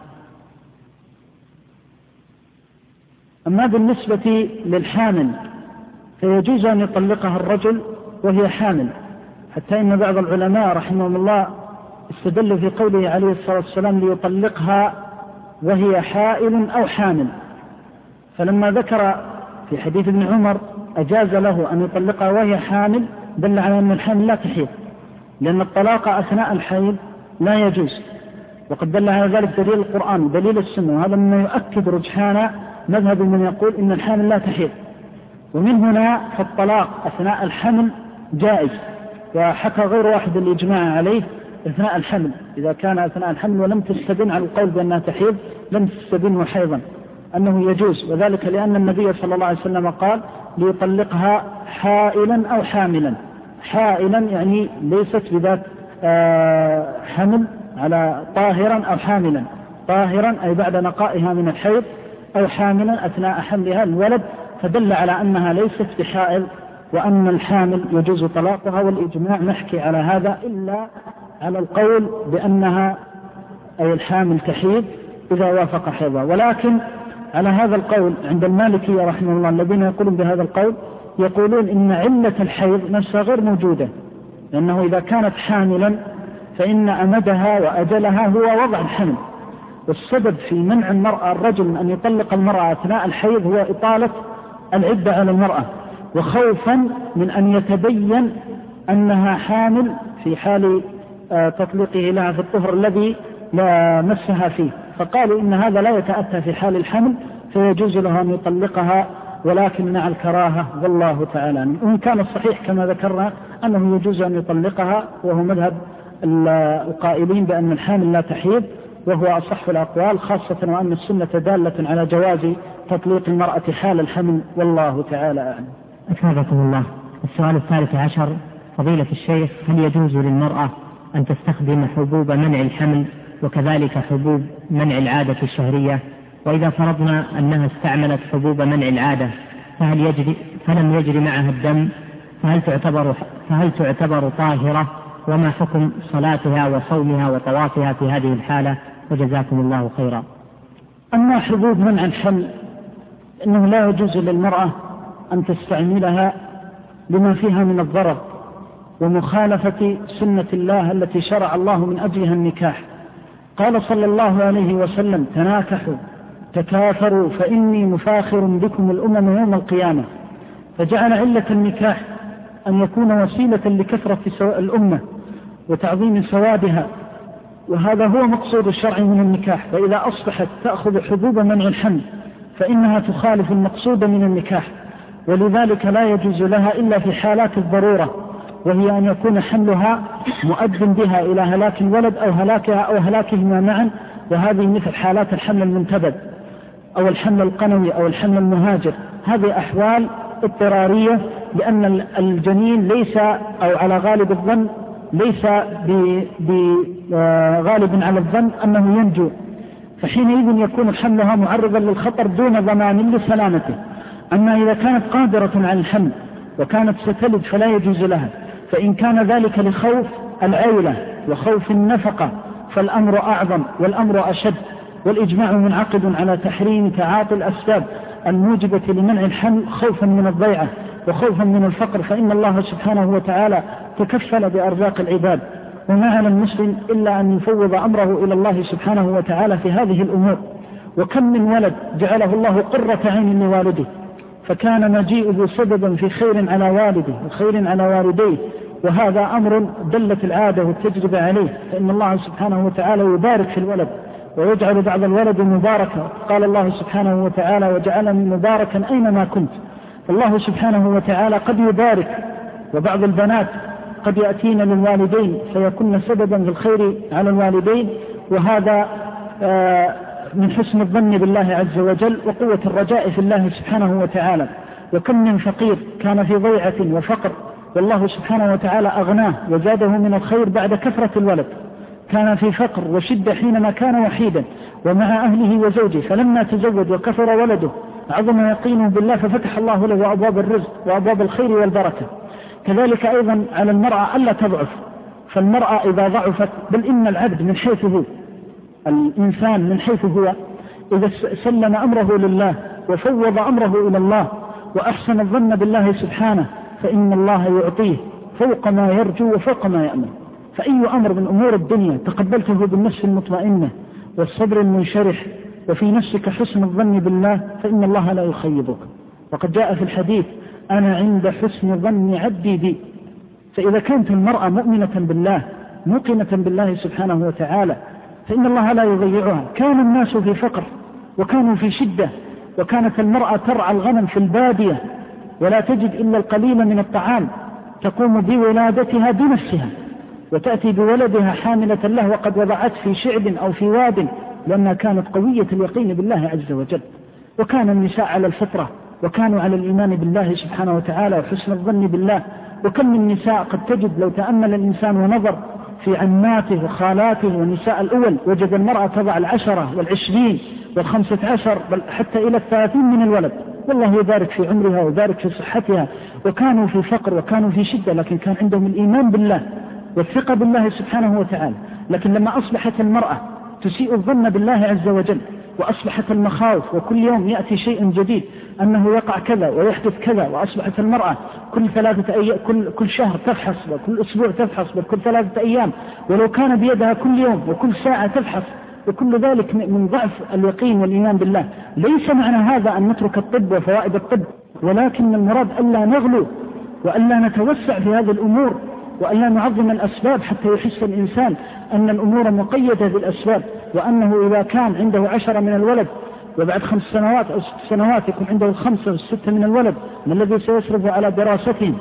[SPEAKER 2] أما بالنسبة للحامل فيجوز أن يطلقها الرجل وهي حامل، حتى إن بعض العلماء رحمهم الله استدلوا في قوله عليه الصلاة والسلام ليطلقها وهي حائل أو حامل، فلما ذكر في حديث ابن عمر أجاز له أن يطلقها وهي حامل دل على أن الحامل لا تحيض، لأن الطلاق أثناء الحيض لا يجوز، وقد دل على ذلك دليل القرآن ودليل السنة، وهذا مما يؤكد رجحان مذهب من يقول إن الحامل لا تحيض. ومن هنا فالطلاق أثناء الحمل جائز، وحكى غير واحد الإجماع عليه أثناء الحمل، إذا كان أثناء الحمل ولم تستبن على القول بأنها تحيض لم تستبن حيضا أنه يجوز، وذلك لأن النبي صلى الله عليه وسلم قال ليطلقها حائلا أو حاملا. حائلا يعني ليست بذات حمل على طاهرا أو حاملا، طاهرا أي بعد نقائها من الحيض، أو حاملا أثناء حملها الولد، فدل على أنها ليست بحائض وأن الحامل يجوز طلاقها، والإجماع نحكي على هذا إلا على القول بأنها أي الحامل تحيض إذا وافق حيضها. ولكن على هذا القول عند المالكية رحمه الله الذين يقولون بهذا القول يقولون إن علة الحيض نفسها غير موجودة، لأنه إذا كانت حاملا فإن أمدها وأجلها هو وضع الحمل، والسبب في منع المرأة الرجل من أن يطلق المرأة أثناء الحيض هو إطالة العدة على المرأة، وخوفا من أن يتبين أنها حامل في حال تطليقه لها في الطهر الذي لا مسها فيه، فقالوا إن هذا لا يتأتى في حال الحمل فيجوز له أن يطلقها ولكن مع الكراهة، والله تعالى. وإن كان الصحيح كما ذكرنا أنه يجوز أن يطلقها، وهو مذهب القائلين بأن الحامل لا تحيض، وهو أصح الأقوال، خاصة وأن السنة دالة على جواز تطليق المرأة حال الحمل، والله تعالى أعلم.
[SPEAKER 1] أثابكم الله. السؤال 13: فضيلة الشيخ، هل يجوز للمرأة أن تستخدم حبوب منع الحمل وكذلك حبوب منع العادة الشهرية؟ وإذا فرضنا أنها استعملت حبوب منع العادة فلم يجري معها الدم، فهل تعتبر طاهرة؟ وما حكم صلاتها وصومها وطوافها في هذه الحالة؟ وجزاكم الله خيرا.
[SPEAKER 2] أما حبوب منع الحمل إنه لا يجوز للمرأة أن تستعملها لما فيها من الضرر ومخالفة سنة الله التي شرع الله من أجلها النكاح. قال صلى الله عليه وسلم: تناكحوا تكاثروا فإني مفاخر بكم الأمم يوم القيامة. فجعل علة النكاح أن يكون وسيلة لكثرة الأمة وتعظيم سوادها، وهذا هو مقصود الشرع من النكاح. فإذا أصبحت تأخذ حبوب منع الحمل فإنها تخالف المقصود من النكاح، ولذلك لا يجوز لها إلا في حالات الضرورة، وهي أن يكون حملها مؤد بها إلى هلاك الولد أو هلاكها أو هلاكهما معا، وهذه مثل حالات الحمل المنتبذ أو الحمل القنوي أو الحمل المهاجر. هذه أحوال اضطرارية، لأن الجنين ليس أو على غالب الظن ليس بغالب على الظن أنه ينجو، فحينئذ يكون حملها معرضا للخطر دون ضمان لسلامته. أما إذا كانت قادرة على الحمل وكانت ستلد فلا يجوز لها، فإن كان ذلك لخوف العولة وخوف النفقة فالأمر أعظم والأمر أشد، والإجماع منعقد على تحريم تعاطي الأسباب الموجبة لمنع الحمل خوفا من الضيعة وخوفا من الفقر، فإن الله سبحانه وتعالى تكفل بأرزاق العباد، وما على المسلم إلا أن يفوض أمره إلى الله سبحانه وتعالى في هذه الأمور. وكم من ولد جعله الله قرة عين لوالده، فكان مجيئه سببا في خير على والده وخير على والديه، وهذا أمر دلت العادة والتجربة عليه، فإن الله سبحانه وتعالى يبارك في الولد ويجعل بعض الولد مباركا. قال الله سبحانه وتعالى: وجعلني مباركا أينما كنت. الله سبحانه وتعالى قد يبارك، وبعض البنات قد يأتين للوالدين فيكون سببا في الخير على الوالدين، وهذا من حسن الظن بالله عز وجل وقوة الرجاء في الله سبحانه وتعالى. وكم من فقير كان في ضيعة وفقر والله سبحانه وتعالى أغناه وزاده من الخير بعد كثرة الولد، كان في فقر وشدة حينما كان وحيدا ومع أهله وزوجه، فلما تزوج وكثر ولده عظم يقينه بالله ففتح الله له أبواب الرزق وأبواب الخير والبركة. كذلك أيضا على المرأة ألا تضعف، فالمرأة إذا ضعفت، بل إن العبد من حيث هو، الإنسان من حيث هو إذا سلم أمره لله وفوض أمره إلى الله وأحسن الظن بالله سبحانه فإن الله يعطيه فوق ما يرجو وفوق ما يأمل. فأي أمر من أمور الدنيا تقبلته بالنفس المطمئنة والصبر المنشرح وفي نفسك حسن الظن بالله فإن الله لا يخيبك. وقد جاء في الحديث: أنا عند حسن ظن عبدي بي. فإذا كانت المرأة مؤمنة بالله موقنة بالله سبحانه وتعالى فإن الله لا يضيعها. كان الناس في فقر وكانوا في شدة، وكانت المرأة ترعى الغنم في البادية ولا تجد إلا القليل من الطعام، تقوم بولادتها بنفسها وتأتي بولدها حاملة له وقد وضعت في شعب أو في واد، لأنها كانت قوية اليقين بالله عز وجل. وكان النساء على الفطرة وكانوا على الإيمان بالله سبحانه وتعالى وحسن الظن بالله. وكم من نساء قد تجد لو تأمل الإنسان ونظر في عماته وخالاته ونساء الأول وجد المرأة تضع 10 و20 و15 بل حتى إلى 30 من الولد، والله يبارك في عمرها ويبارك في صحتها. وكانوا في فقر وكانوا في شدة، لكن كان عندهم الإيمان بالله والثقة بالله سبحانه وتعالى. لكن لما أصبحت المرأة تسيء الظن بالله عز وجل وأصبحت المخاوف وكل يوم يأتي شيء جديد أنه يقع كذا ويحدث كذا، وأصبحت المرأة كل 3 أيام كل شهر تفحص وكل أسبوع تفحص وكل 3 أيام، ولو كان بيدها كل يوم وكل ساعة تفحص، وكل ذلك من ضعف اليقين والإيمان بالله. ليس معنى هذا أن نترك الطب وفوائد الطب، ولكن المراد ألا نغلو وألا نتوسع في هذه الأمور وألا نعظم الأسباب حتى يحس الإنسان أن الأمور مقيدة بالأسباب، وأنه إذا كان عنده 10 من الولد وبعد 5 سنوات أو 6 سنوات يكون عنده 5 أو 6 من الولد، ما الذي سيصرف على دراستهم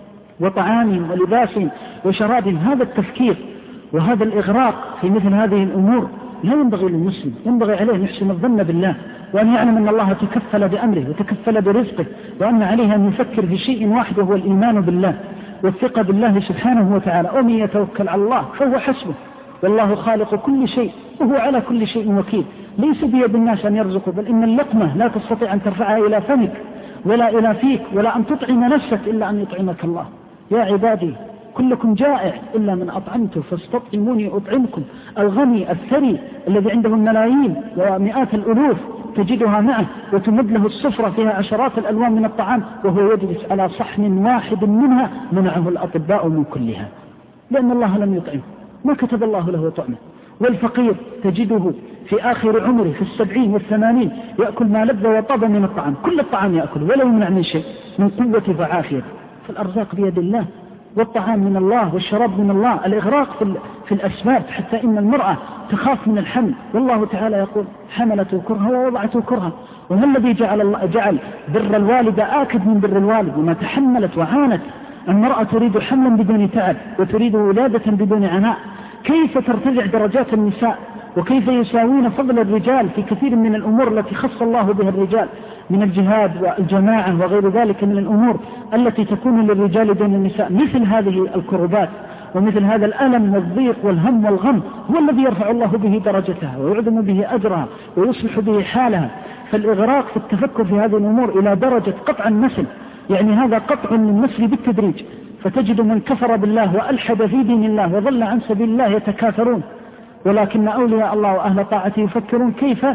[SPEAKER 2] وطعامهم ولباسهم وشرابهم؟ هذا التفكير وهذا الإغراق في مثل هذه الأمور لا ينبغي للمسلم. ينبغي عليه أن يحسن الظن بالله، وأن يعلم أن الله تكفل بأمره وتكفل برزقه، وأن عليه أن يفكر في شيء واحد وهو الإيمان بالله والثقة بالله سبحانه وتعالى. ومن يتوكل على الله فهو حسبه، والله خالق كل شيء وهو على كل شيء وكيل. ليس بيد الناس أن يرزقوا، بل إن اللقمة لا تستطيع أن ترفعها إلى فمك ولا إلى فيك ولا أن تطعم نفسك إلا أن يطعمك الله. يا عبادي كلكم جائع إلا من أطعمته فاستطعموني أطعمكم. الغني الثري الذي عنده الملايين ومئات الألوف تجدها معه وتمد له السفرة فيها 10 الألوان من الطعام وهو يجلس على صحن واحد منها منعه الأطباء من كلها، لأن الله لم يطعمه، ما كتب الله له طعمه. والفقير تجده في آخر عمره في 70 و80 يأكل ما لذ وطاب من الطعام، كل الطعام يأكل ولا يمنع من شيء من قوة وعافية. فالأرزاق بيد الله، والطعام من الله والشراب من الله. الإغراق في الأسباب حتى إن المرأة تخاف من الحمل، والله تعالى يقول: حملته كرها ووضعته كرها. وما الذي جعل بر الوالدة آكد من بر الوالد؟ وما تحملت وعانت المرأة تريد حملا بدون تعب وتريد ولادة بدون عناء. كيف ترتفع درجات النساء وكيف يساوين فضل الرجال في كثير من الأمور التي خص الله بها الرجال من الجهاد والجماعة وغير ذلك من الأمور التي تكون للرجال دون النساء. مثل هذه الكربات ومثل هذا الألم والضيق والهم والغم هو الذي يرفع الله به درجتها ويعظم به أجرها ويصلح به حالها. فالإغراق في التفكر في هذه الأمور إلى درجة قطع النسل، يعني هذا قطع النسل بالتدريج، فتجد من كفر بالله وألحد في دين الله وضل عن سبيل الله يتكاثرون، ولكن أولياء الله وأهل طاعته يفكرون كيف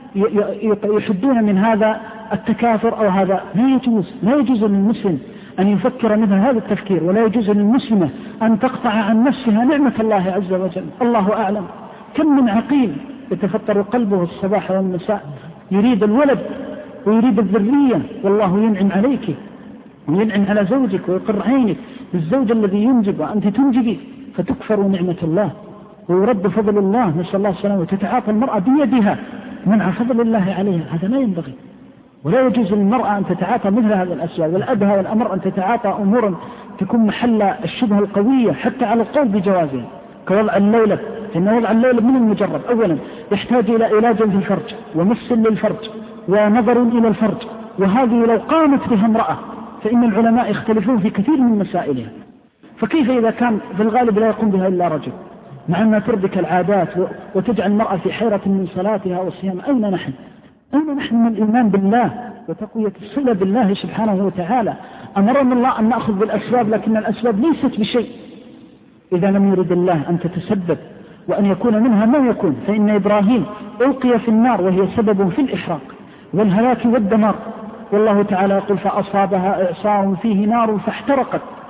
[SPEAKER 2] يحدون من هذا التكاثر أو هذا. لا يجوز للمسلم أن يفكر مثل هذا التفكير، ولا يجوز للمسلمة أن تقطع عن نفسها نعمة الله عز وجل. الله أعلم كم من عقيل يتفطر قلبه الصباح والمساء يريد الولد ويريد الذرية، والله ينعم عليك وينعم على زوجك ويقر عينك بالزوج الذي ينجب وأنت تنجبي، فتكفر نعمة الله ويرد فضل الله، نسأل الله السلامة، وتتعاطى المرأة بيدها منع فضل الله عليها. هذا لا ينبغي، ولا يجوز للمرأة أن تتعاطى مثل هذا الأسباب. والأدهى والأمر أن تتعاطى أمورا تكون محل الشبهة القوية حتى على القول بجوازها، كوضع اللولب. فإن وضع اللولب من المجرد أولا يحتاج إلى علاج في الفرج ومس للفرج ونظر إلى الفرج، وهذه لو قامت بها امرأة فإن العلماء يختلفون في كثير من مسائلها. فكيف إذا كان في الغالب لا يقوم بها إلا رجل، مع أنها تربك العادات وتجعل المرأة في حيرة من صلاتها والصيام؟ أين نحن من الإيمان بالله وتقوية الصلة بالله سبحانه وتعالى؟ أمرنا الله أن نأخذ بالأسباب، لكن الأسباب ليست بشيء إذا لم يرد الله أن تتسبب وأن يكون منها ما يكون. فإن إبراهيم ألقي في النار وهي سبب في الإحراق والهلاك والدمار، والله تعالى يقول: فأصابها إعصار فيه نار فاحترقت.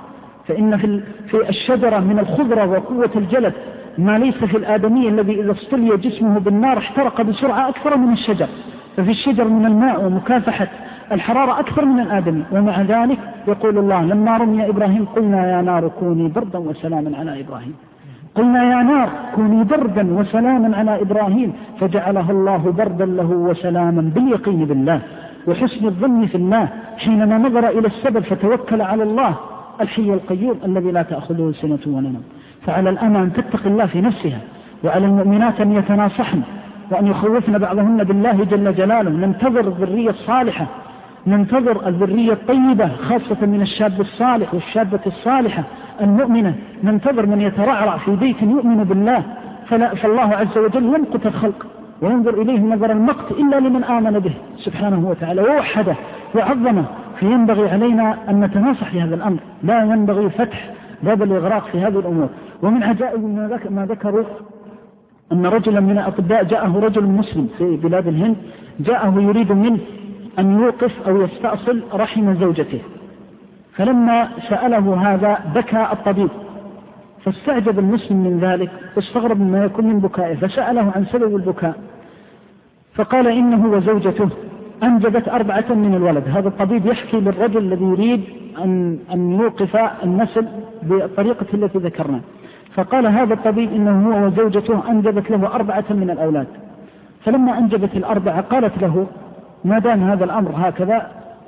[SPEAKER 2] فإن في الشجرة من الخضرة وقوة الجلد ما ليس في الآدمي الذي إذا اصطلي جسمه بالنار احترق بسرعة أكثر من الشجر، ففي الشجر من الماء ومكافحة الحرارة أكثر من الآدمي. ومع ذلك يقول الله لما رمي إبراهيم قلنا يا نار كوني بردا وسلاما على إبراهيم، قلنا يا نار كوني بردا وسلاما على إبراهيم، فجعله الله بردا له وسلاما باليقين بالله وحسن الظن في الله حينما نظر إلى السبب فتوكل على الله الحي القيوم الذي لا تأخذه سنة ولا نوم. فعلى الأمة أن تتقي الله في نفسها، وعلى المؤمنات أن يتناصحن وأن يخوفن بعضهن بالله جل جلاله. ننتظر الذرية الصالحة، ننتظر الذرية الطيبة خاصة من الشاب الصالح والشابة الصالحة المؤمنة، ننتظر من يترعرع في بيت يؤمن بالله. فالله عز وجل يمقت الخلق وينظر إليه نظر المقت إلا لمن آمن به سبحانه وتعالى ووحده وعظمه. فينبغي علينا أن نتناصح في هذا الأمر، لا ينبغي فتح باب الإغراق في هذه الأمور. ومن عجائب ما ذكروا أن رجلا من الأطباء جاءه رجل مسلم في بلاد الهند، جاءه يريد منه أن يوقف أو يستأصل رحم زوجته، فلما سأله هذا بكى الطبيب، فاستعجب المسلم من ذلك واستغرب مما يكون من بكائه، فسأله عن سبب البكاء فقال إنه وزوجته أنجبت 4 من الولد. هذا الطبيب يحكي للرجل الذي يريد أن يوقف النسل بالطريقة التي ذكرنا، فقال هذا الطبيب إنه هو وزوجته أنجبت له 4 من الأولاد، فلما أنجبت 4 قالت له ما دام هذا الأمر هكذا،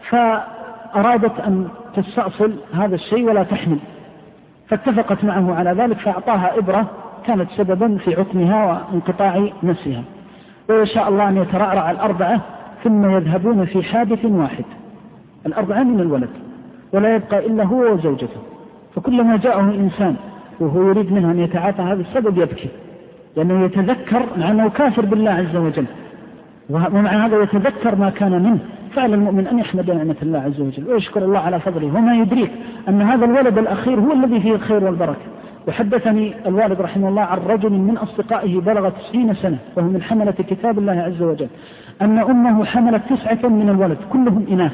[SPEAKER 2] فأرادت أن تستأصل هذا الشيء ولا تحمل، فاتفقت معه على ذلك، فأعطاها إبرة كانت سببا في عقمها وانقطاع نسلها. ويشاء الله أن يترعرع 4 ثم يذهبون في حادث واحد، 4 من الولد، ولا يبقى إلا هو وزوجته. فكلما جاءه إنسان وهو يريد منه أن يتعاطى هذا السبب يبكي، لأنه يتذكر مع أنه كافر بالله عز وجل، ومع هذا يتذكر ما كان منه. فعلى المؤمن أن يحمد نعمة الله عز وجل ويشكر الله على فضله، وما يدريك أن هذا الولد الأخير هو الذي فيه الخير والبركة. وحدثني الوالد رحمه الله عن رجل من أصدقائه بلغ 90 سنة وهو من حملة كتاب الله عز وجل، أن أمه حملت 9 من الولد كلهم إناث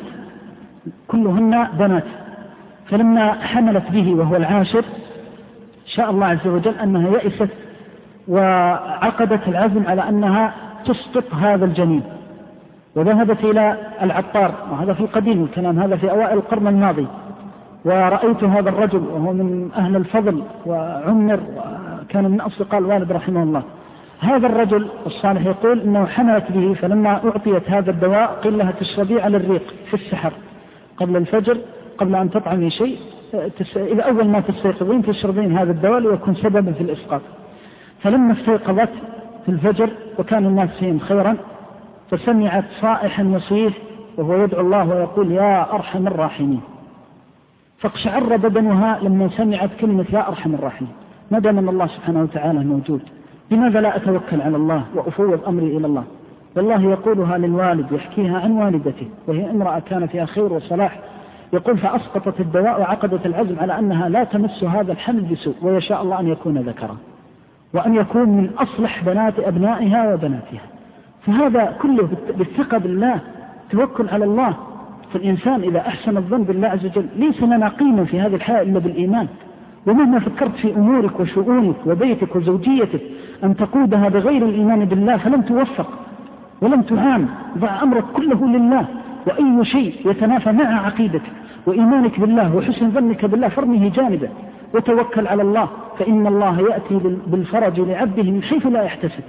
[SPEAKER 2] كلهن بنات، فلما حملت به وهو العاشر شاء الله عز وجل أنها يئست وعقدت العزم على أنها تسقط هذا الجنين، وذهبت إلى العطار، وهذا في قديم الكلام، هذا في أوائل القرن الماضي، ورأيت هذا الرجل وهو من أهل الفضل وعمر وكان من أصدقاء الوالد رحمه الله. هذا الرجل الصالح يقول إنه حملت به، فلما أعطيت هذا الدواء قيل لها تشربيه على الريق في السحر قبل الفجر قبل أن تطعمي شيء، إذا أول ما تستيقظين تشربين هذا الدواء ليكون سببا في الإسقاط. فلما استيقظت في الفجر وكان الناس فيهم خيرا، فسمعت صائحا يصيح وهو يدعو الله ويقول يا أرحم الراحمين، فاقشعر بدنها لما سمعت كلمة يا أرحم الراحمين. ما دام أن الله سبحانه وتعالى موجود، لماذا لا أتوكل على الله وأفوض أمري إلى الله؟ والله يقولها للوالد، يحكيها عن والدته وهي امرأة كان فيها خير وصلاح، يقول فأسقطت الدواء وعقدت العزم على أنها لا تمس هذا الحمل بسوء، ويشاء الله أن يكون ذكرا وأن يكون من أصلح بنات أبنائها وبناتها. فهذا كله بالثقة بالله، توكل على الله. فالإنسان إذا أحسن الظن بالله عز وجل ليس لنا قيمة في هذه الحياة إلا بالإيمان. ومهما فكرت في أمورك وشؤونك وبيتك وزوجيتك أن تقودها بغير الإيمان بالله فلن توفق ولن تعان. ضع أمرك كله لله، وأي شيء يتنافى مع عقيدتك وإيمانك بالله وحسن ظنك بالله فرمه جانبا وتوكل على الله، فإن الله يأتي بالفرج لعبده من حيث لا يحتسب.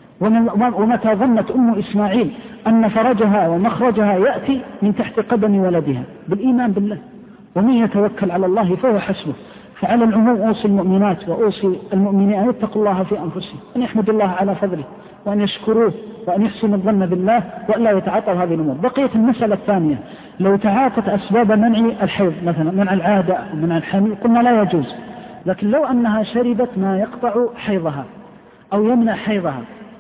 [SPEAKER 2] ومتى ظنت أم إسماعيل أن فرجها ومخرجها يأتي من تحت قدم ولدها بالإيمان بالله، ومن يتوكل على الله فهو حسبه. فعلى العموم أوصي المؤمنات وأوصي المؤمنين أن يتقوا الله في أنفسهم، أن يحمدوا الله على فضله وأن يشكروه وأن يحسنوا الظن بالله وأن لا يتعاطوا هذه الأمور. بقيت المسألة الثانية، لو تعاطت أسباب منع الحيض مثلا منع العادة ومنع الحمل قلنا لا يجوز، لكن لو أنها شربت ما يقطع حيضها أو يمنع حيضها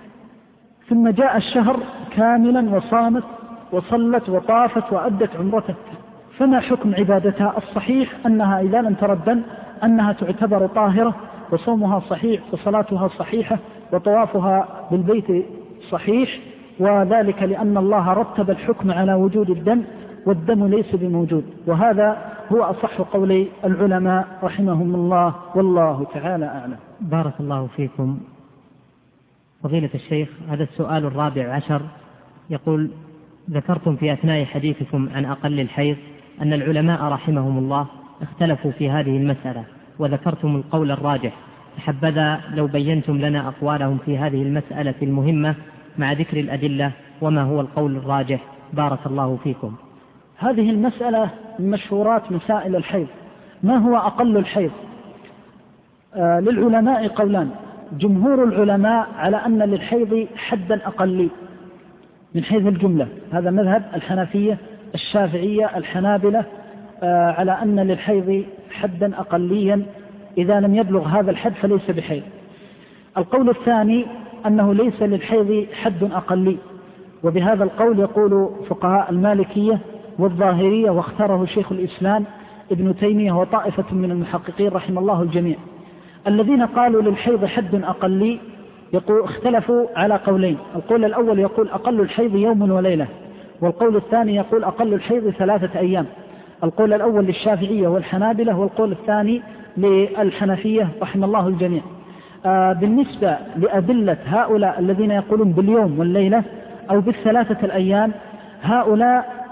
[SPEAKER 2] ثم جاء الشهر كاملا وصامت وصلت وطافت وأدت عمرتها، فما حكم عبادتها؟ الصحيح أنها إذا لم تردن أنها تعتبر طاهرة وصومها صحيح وصلاتها صحيحة وطوافها بالبيت صحيح، وذلك لأن الله رتب الحكم على وجود الدم والدم ليس بموجود. وهذا هو أصح قولي العلماء رحمهم الله، والله تعالى أعلم.
[SPEAKER 1] بارك الله فيكم. فضيلة الشيخ، هذا السؤال الرابع عشر يقول: ذكرتم في أثناء حديثكم عن أقل الحيض أن العلماء رحمهم الله اختلفوا في هذه المسألة، وذكرتم القول الراجح، فحبذا لو بينتم لنا أقوالهم في هذه المسألة المهمة مع ذكر الأدلة وما هو القول الراجح. بارك الله فيكم.
[SPEAKER 2] هذه المسألة من مشهورات مسائل الحيض. ما هو أقل الحيض؟ للعلماء قولان. جمهور العلماء على أن للحيض حدا أقلي من حيث الجملة، هذا مذهب الحنفية الشافعية الحنابلة، على أن للحيض حدا أقليا، إذا لم يبلغ هذا الحد فليس بحيض. القول الثاني أنه ليس للحيض حد أقلي، وبهذا القول يقول فقهاء المالكية والظاهرية، واختاره شيخ الإسلام ابن تيمية وطائفة من المحققين رحم الله الجميع. الذين قالوا للحيض حد أقلي اختلفوا على قولين. القول الأول يقول أقل الحيض يوم وليلة، والقول الثاني يقول أقل الحيض 3 أيام. القول الأول للشافعية والحنابلة، والقول الثاني للحنفية رحم الله الجميع. بالنسبة لأدلة هؤلاء الذين يقولون باليوم والليلة أو ب3 الأيام، هؤلاء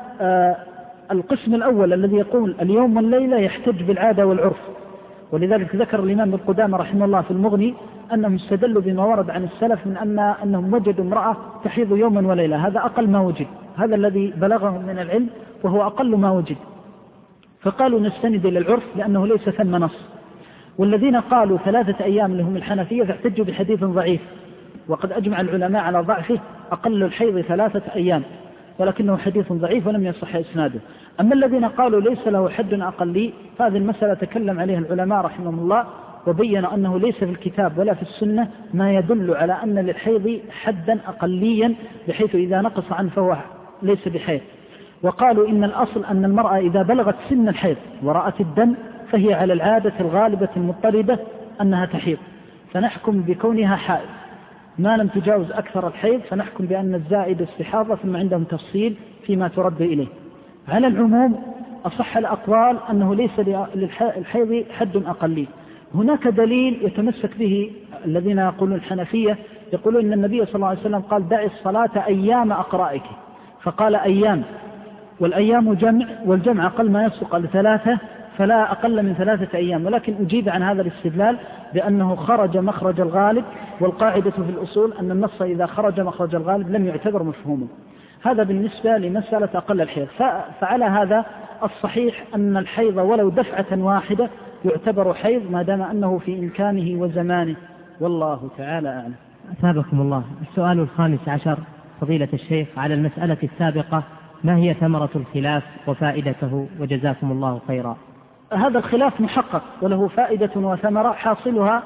[SPEAKER 2] القسم الأول الذي يقول اليوم والليلة يحتج بالعادة والعرف، ولذلك ذكر الإمام ابن قدامة رحمه الله في المغني أنهم استدلوا بما ورد عن السلف من أنهم وجدوا امرأة تحيض يوما وليلة، هذا أقل ما وجد، هذا الذي بلغهم من العلم وهو أقل ما وجد، فقالوا نستند إلى العرف لأنه ليس ثم نص. والذين قالوا 3 أيام لهم الحنفية فاحتجوا بحديث ضعيف، وقد أجمع العلماء على ضعفه، أقل الحيض 3 أيام، ولكنه حديث ضعيف ولم يصح إسناده. أما الذين قالوا ليس له حد أقلي، فهذه المسألة تكلم عليها العلماء رحمهم الله، وبين أنه ليس في الكتاب ولا في السنة ما يدل على أن للحيض حدا أقليا بحيث إذا نقص عنه فهو ليس بحيض. وقالوا إن الأصل أن المرأة إذا بلغت سن الحيض ورأت الدم فهي على العادة الغالبة المضطردة أنها تحيض، فنحكم بكونها حائض. ما لم تجاوز أكثر الحيض فنحكم بأن الزائد استحاضة، ثم عندهم تفصيل فيما ترد إليه. على العموم أصح الأقوال أنه ليس للحيض حد أقلي. هناك دليل يتمسك به الذين يقولون الحنفية، يقولون إن النبي صلى الله عليه وسلم قال دعي الصلاة أيام أقرائك، فقال أيام، والأيام جمع، والجمع أقل ما يسبق ل3، فلا أقل من 3 أيام. ولكن أجيب عن هذا الاستدلال بأنه خرج مخرج الغالب، والقاعدة في الأصول أن النص إذا خرج مخرج الغالب لم يعتبر مفهوما. هذا بالنسبة لمسألة أقل الحيض. فعلى هذا الصحيح أن الحيض ولو دفعة واحدة يعتبر حيض ما دام أنه في إمكانه وزمانه، والله تعالى أعلم.
[SPEAKER 1] أثابكم الله. السؤال الخامس عشر فضيلة الشيخ على المسألة السابقة، ما هي ثمرة الخلاف وفائدته؟ وجزاكم الله خيرا.
[SPEAKER 2] هذا الخلاف محقق وله فائدة وثمرة، حاصلها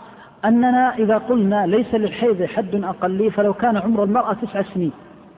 [SPEAKER 2] أننا إذا قلنا ليس للحيض حد أقلي، فلو كان عمر المرأة 9 سنين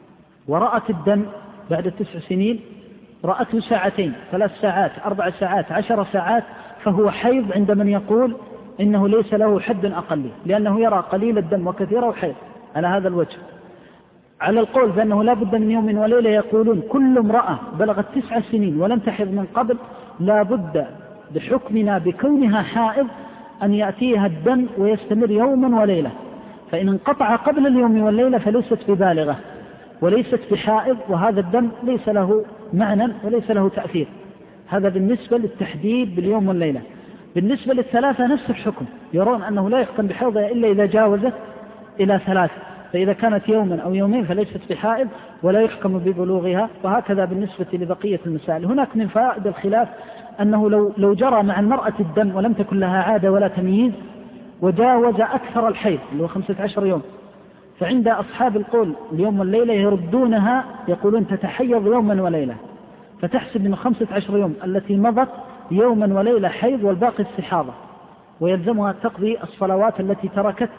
[SPEAKER 2] ورأت الدم بعد 9 سنين، رأته 2 ساعات 3 ساعات 4 ساعات 10 ساعات، فهو حيض عند من يقول إنه ليس له حد أقلي، لأنه يرى قليل الدم وكثيره حيض على هذا الوجه. على القول بأنه لا بد من يوم وليلة، يقولون كل امرأة بلغت 9 سنين ولم تحض من قبل لا بد بحكمنا بكونها حائض أن يأتيها الدم ويستمر يوما وليلة، فإن انقطع قبل اليوم والليلة فليست ببالغة وليست بحائض، وهذا الدم ليس له معنى وليس له تأثير. هذا بالنسبة للتحديد باليوم والليلة. بالنسبة لل3 نفس الحكم، يرون أنه لا يحكم بحيضها إلا إذا جاوزت إلى 3، فإذا كانت يوما أو يومين فليست بحائض ولا يحكم ببلوغها. وهكذا بالنسبة لبقية المسائل. هناك من فائدة الخلاف أنه لو جرى مع المرأة الدم ولم تكن لها عادة ولا تمييز وجاوز أكثر الحيض اللي هو 15 يوم، فعند أصحاب القول اليوم والليلة يردونها، يقولون تتحيض يوما وليلة، فتحسب من 15 يوم التي مضت يوما وليلة حيض والباقي استحاضة، ويلزمها تقضي الصلوات التي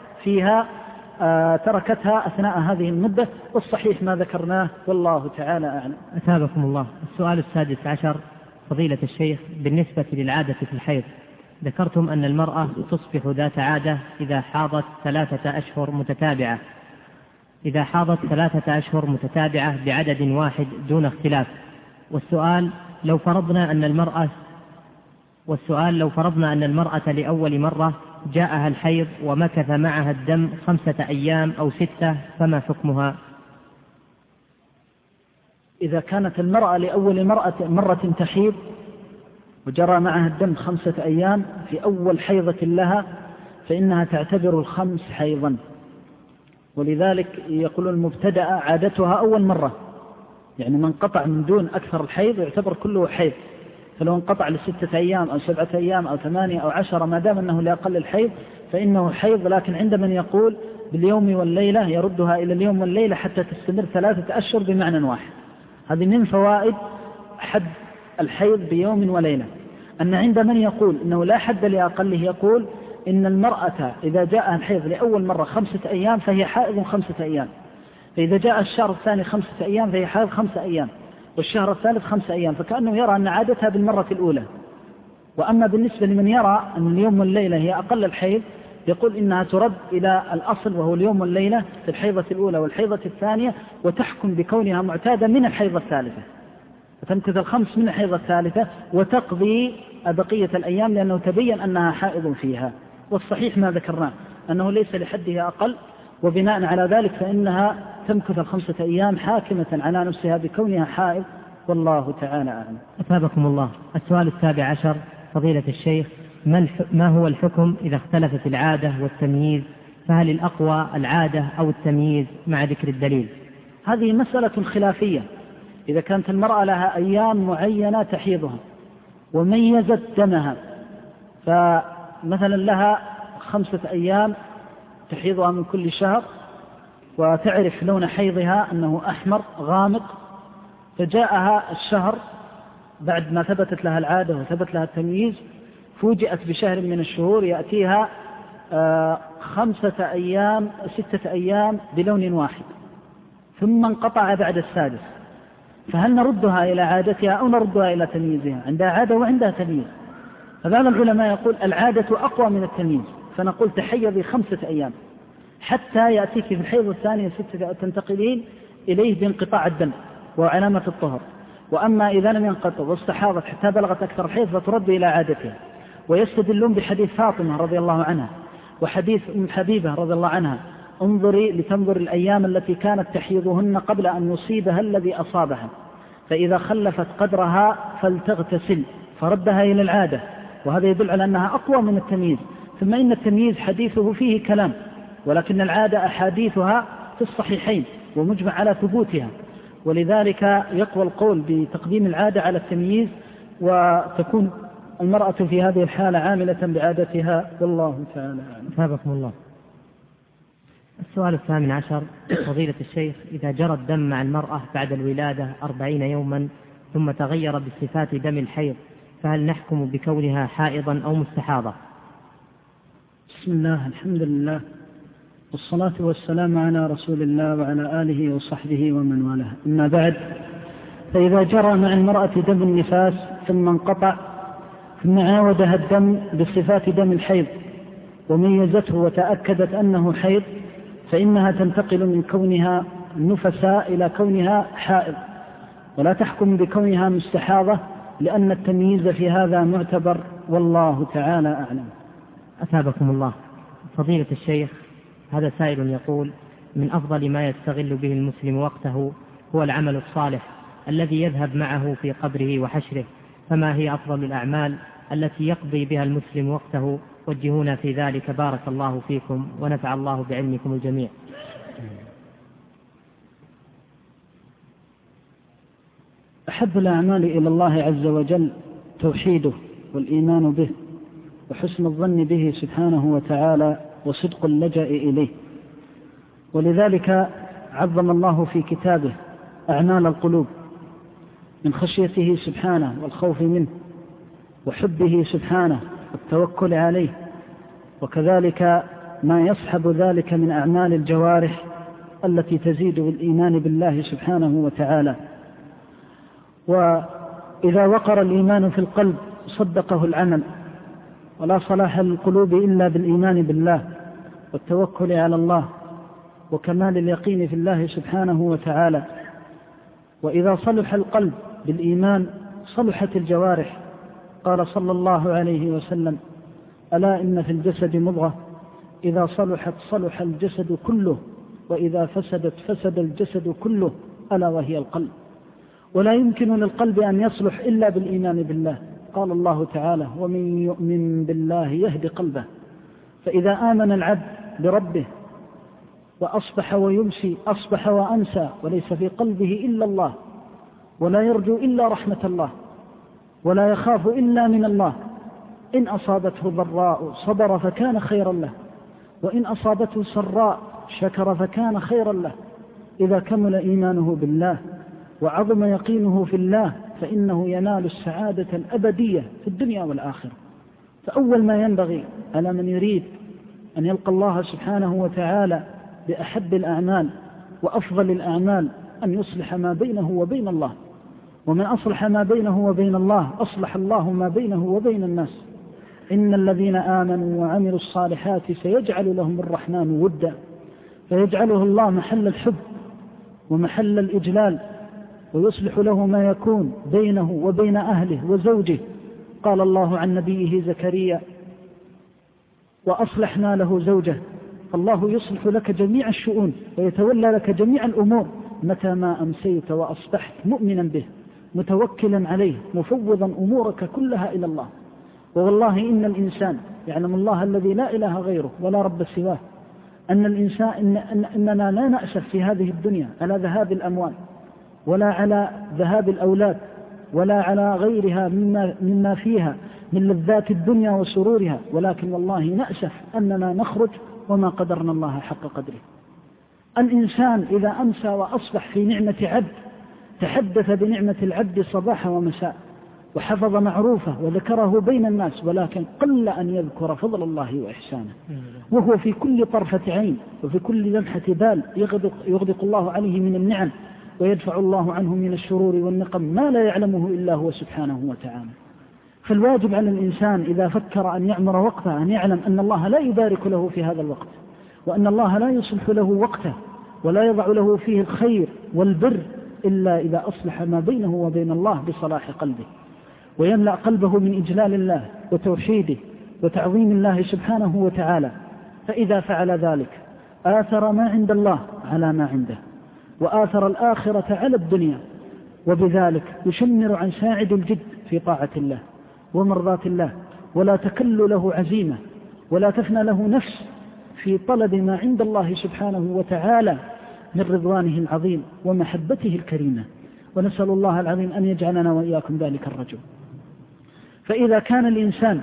[SPEAKER 2] تركتها أثناء هذه المدة. والصحيح ما ذكرناه والله تعالى أعلم.
[SPEAKER 1] أثابكم الله. السؤال السادس عشر فضيلة الشيخ، بالنسبة للعادة في الحيض، ذكرتم أن المرأة تصبح ذات عادة إذا حاضت 3 أشهر متتابعة، بعدد واحد دون اختلاف. والسؤال لو فرضنا أن المرأة لأول مرة جاءها الحيض ومكث معها الدم 5 أيام أو 6 فما حكمها؟
[SPEAKER 2] إذا كانت المرأة لأول مرة تحيض وجرى معها الدم 5 أيام في أول حيضة لها فإنها تعتبر 5 حيضا، ولذلك يقول المبتدأ عادتها أول مرة، يعني من قطع من دون أكثر الحيض يعتبر كله حيض، فلو انقطع ل6 أيام أو 7 أيام أو 8 أو 10 ما دام أنه لأقل الحيض فإنه حيض. لكن عند من يقول باليوم والليلة يردها إلى اليوم والليلة حتى تستمر 3 أشهر بمعنى واحد. هذه من فوائد حد الحيض بيوم وليلة، أن عند من يقول أنه لا حد لأقله يقول إن المرأة إذا جاءها الحيض لأول مرة 5 أيام فهي حائض 5 أيام، فإذا جاء الشهر الثاني 5 أيام فهي حائض 5 أيام، والشهر الثالث 5 أيام، فكأنه يرى أن عادتها بالمرة الأولى. وأما بالنسبة لمن يرى أن اليوم والليلة هي أقل الحيض يقول إنها ترد إلى الأصل وهو اليوم والليلة في الحيضة الأولى والحيضة الثانية، وتحكم بكونها معتادة من الحيضة الثالثة، وتمكث 5 من الحيضة الثالثة وتقضي بقية الأيام لأنه تبين أنها حائض فيها. والصحيح ما ذكرناه أنه ليس لحدها أقل، وبناء على ذلك فإنها تمكث 5 أيام حاكمة على نفسها بكونها حائض، والله تعالى أعلم.
[SPEAKER 1] أثابكم الله. السؤال 17 فضيلة الشيخ، ما هو الحكم إذا اختلفت العادة والتمييز؟ فهل الأقوى العادة أو التمييز مع ذكر الدليل؟
[SPEAKER 2] هذه مسألة خلافية. إذا كانت المرأة لها أيام معينة تحيضها وميزت دمها، فمثلا لها 5 أيام تحيضها من كل شهر وتعرف لون حيضها أنه أحمر غامق، فجاءها الشهر بعد ما ثبتت لها العادة وثبت لها التمييز، فوجئت بشهر من الشهور يأتيها 5 أيام 6 أيام بلون واحد ثم انقطع بعد السادس، فهل نردها إلى عادتها أو نردها إلى تمييزها؟ عندها عادة وعندها تمييز. فبعض العلماء يقول العادة أقوى من التمييز، فنقول تحيضي 5 أيام حتى يأتيك في الحيض الثانية 6 تنتقلين إليه بانقطاع الدم وعلامة الطهر. وأما إذا لم ينقطع واستحاضت حتى بلغت أكثر الحيض فترد إلى عادتها. ويستدلون بحديث فاطمة رضي الله عنها وحديث أم حبيبة رضي الله عنها: انظري لتنظر الأيام التي كانت تحيضهن قبل أن يصيبها الذي أصابها، فإذا خلفت قدرها فلتغتسل، فردها إلى العادة. وهذا يدل على أنها أقوى من التمييز. ثم إن التمييز حديثه فيه كلام، ولكن العادة أحاديثها في الصحيحين ومجمع على ثبوتها، ولذلك يقوى القول بتقديم العادة على التمييز، وتكون المرأة في هذه الحالة عاملة بعادتها، والله تعالى أعلم.
[SPEAKER 1] أثابكم الله. السؤال 18 فضيلة الشيخ، إذا جرى الدم مع المرأة بعد الولادة 40 يوما ثم تغير بصفات دم الحيض، فهل نحكم بكونها حائضا أو مستحاضة؟
[SPEAKER 2] بسم الله، الحمد لله، والصلاة والسلام على رسول الله وعلى آله وصحبه ومن والاه، أما بعد، فإذا جرى مع المرأة دم النفاس ثم انقطع ثم عاودها الدم بصفات دم الحيض وميزته وتأكدت أنه حيض، فإنها تنتقل من كونها نفساء إلى كونها حائض، ولا تحكم بكونها مستحاضة، لأن التمييز في هذا معتبر، والله تعالى أعلم.
[SPEAKER 1] أثابكم الله. فضيلة الشيخ، هذا سائل يقول: من أفضل ما يستغل به المسلم وقته هو العمل الصالح الذي يذهب معه في قبره وحشره، فما هي أفضل الأعمال التي يقضي بها المسلم وقته؟ وجهونا في ذلك، بارك الله فيكم ونفع الله بعلمكم الجميع.
[SPEAKER 2] أحب الأعمال إلى الله عز وجل توحيده والإيمان به وحسن الظن به سبحانه وتعالى وصدق اللجأ إليه، ولذلك عظم الله في كتابه أعمال القلوب من خشيته سبحانه والخوف منه وحبه سبحانه والتوكل عليه، وكذلك ما يصحب ذلك من أعمال الجوارح التي تزيد بالإيمان بالله سبحانه وتعالى. وإذا وقر الإيمان في القلب صدقه العمل، ولا صلاح للقلوب إلا بالإيمان بالله والتوكل على الله وكمال اليقين في الله سبحانه وتعالى. وإذا صلح القلب بالإيمان صلحت الجوارح. قال صلى الله عليه وسلم: ألا إن في الجسد مضغة إذا صلحت صلح الجسد كله، وإذا فسدت فسد الجسد كله، ألا وهي القلب. ولا يمكن للقلب أن يصلح إلا بالإيمان بالله. قال الله تعالى: ومن يؤمن بالله يهد قلبه. فإذا آمن العبد بربه وأصبح ويمسي، أصبح وأمسى وليس في قلبه إلا الله، ولا يرجو إلا رحمة الله، ولا يخاف إلا من الله، إن أصابته ضراء صبر فكان خيرا له، وإن أصابته سراء شكر فكان خيرا له. إذا كمل إيمانه بالله وعظم يقينه في الله فإنه ينال السعادة الأبدية في الدنيا والآخرة. فأول ما ينبغي على من يريد أن يلقى الله سبحانه وتعالى بأحب الأعمال وأفضل الأعمال أن يصلح ما بينه وبين الله، ومن أصلح ما بينه وبين الله أصلح الله ما بينه وبين الناس. إن الذين آمنوا وعملوا الصالحات سيجعل لهم الرحمن ودا، فيجعله الله محل الحب ومحل الإجلال، ويصلح له ما يكون بينه وبين أهله وزوجه. قال الله عن نبيه زكريا: وأصلحنا له زوجه. فالله يصلح لك جميع الشؤون ويتولى لك جميع الأمور متى ما أمسيت وأصبحت مؤمنا به متوكلا عليه مفوضا أمورك كلها إلى الله. والله إن الإنسان يعلم الله الذي لا إله غيره ولا رب سواه، أن الإنسان إننا لا نأسف في هذه الدنيا على ذهاب الأموال، ولا على ذهاب الأولاد، ولا على غيرها مما فيها من لذات الدنيا وسرورها، ولكن والله نأسف أننا نخرج وما قدرنا الله حق قدره. الإنسان إذا أمسى وأصبح في نعمة عبد تحدث بنعمة العبد صباحا ومساء، وحفظ معروفه وذكره بين الناس، ولكن قل أن يذكر فضل الله وإحسانه، وهو في كل طرفة عين وفي كل لمحة بال يغدق الله عليه من النعم، ويدفع الله عنه من الشرور والنقم ما لا يعلمه إلا هو سبحانه وتعالى. فالواجب على الإنسان إذا فكر أن يعمر وقته أن يعلم أن الله لا يبارك له في هذا الوقت، وأن الله لا يصلح له وقته ولا يضع له فيه الخير والبر إلا إذا أصلح ما بينه وبين الله بصلاح قلبه، ويملأ قلبه من إجلال الله وتوحيده وتعظيم الله سبحانه وتعالى. فإذا فعل ذلك آثر ما عند الله على ما عنده، وآثر الآخرة على الدنيا، وبذلك يشمر عن ساعد الجد في طاعة الله ومرضاة الله، ولا تكل له عزيمة ولا تفنى له نفس في طلب ما عند الله سبحانه وتعالى من رضوانه العظيم ومحبته الكريمة. ونسأل الله العظيم أن يجعلنا وإياكم ذلك الرجل. فإذا كان الإنسان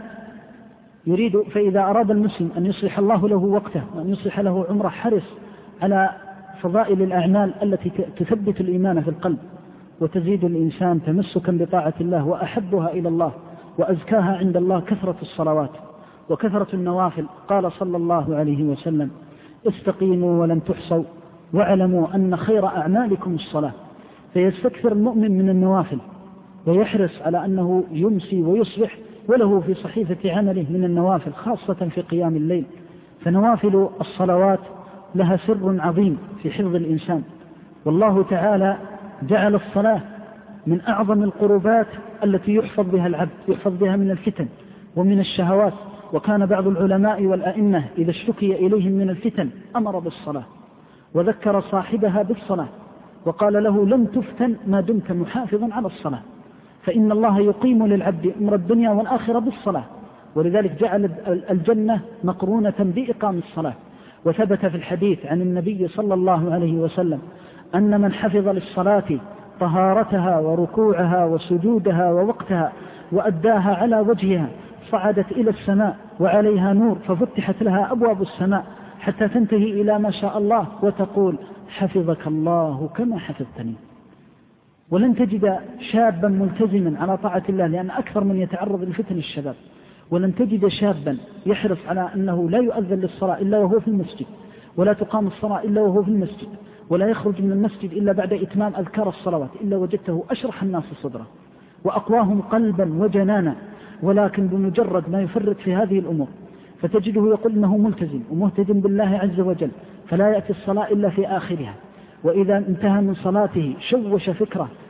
[SPEAKER 2] فإذا أراد المسلم أن يصلح الله له وقته وأن يصلح له عمره حرص على فضائل الأعمال التي تثبت الإيمان في القلب وتزيد الإنسان تمسكا بطاعة الله، وأحبها إلى الله وأزكاها عند الله كثرة الصلوات وكثرة النوافل. قال صلى الله عليه وسلم: استقيموا ولن تحصوا واعلموا أن خير أعمالكم الصلاة. فيستكثر المؤمن من النوافل ويحرص على أنه يمسي ويصبح وله في صحيفة عمله من النوافل، خاصة في قيام الليل. فنوافل الصلوات لها سر عظيم في حفظ الإنسان، والله تعالى جعل الصلاة من أعظم القربات التي يحفظ بها العبد، يحفظ بها من الفتن ومن الشهوات. وكان بعض العلماء والأئمة إذا اشتكي إليهم من الفتن أمر بالصلاة وذكر صاحبها بالصلاة وقال له: لن تفتن ما دمت محافظا على الصلاة، فإن الله يقيم للعبد أمر الدنيا والآخرة بالصلاة. ولذلك جعل الجنة مقرونة بإقام الصلاة. وثبت في الحديث عن النبي صلى الله عليه وسلم أن من حفظ للصلاة طهارتها وركوعها وسجودها ووقتها وأداها على وجهها صعدت إلى السماء وعليها نور، ففتحت لها أبواب السماء حتى تنتهي إلى ما شاء الله وتقول: حفظك الله كما حفظتني. ولن تجد شابا ملتزما على طاعة الله، لأن أكثر من يتعرض لفتن الشباب، ولن تجد شابا يحرص على أنه لا يؤذن للصلاة إلا وهو في المسجد، ولا تقام الصلاة إلا وهو في المسجد، ولا يخرج من المسجد إلا بعد إتمام أذكار الصلوات، إلا وجدته أشرح الناس صدره وأقواهم قلبا وجنانا. ولكن بمجرد ما يفرط في هذه الأمور فتجده يقول إنه ملتزم ومهتدم بالله عز وجل، فلا يأتي الصلاة إلا في آخرها، وإذا انتهى من صلاته شوش فكره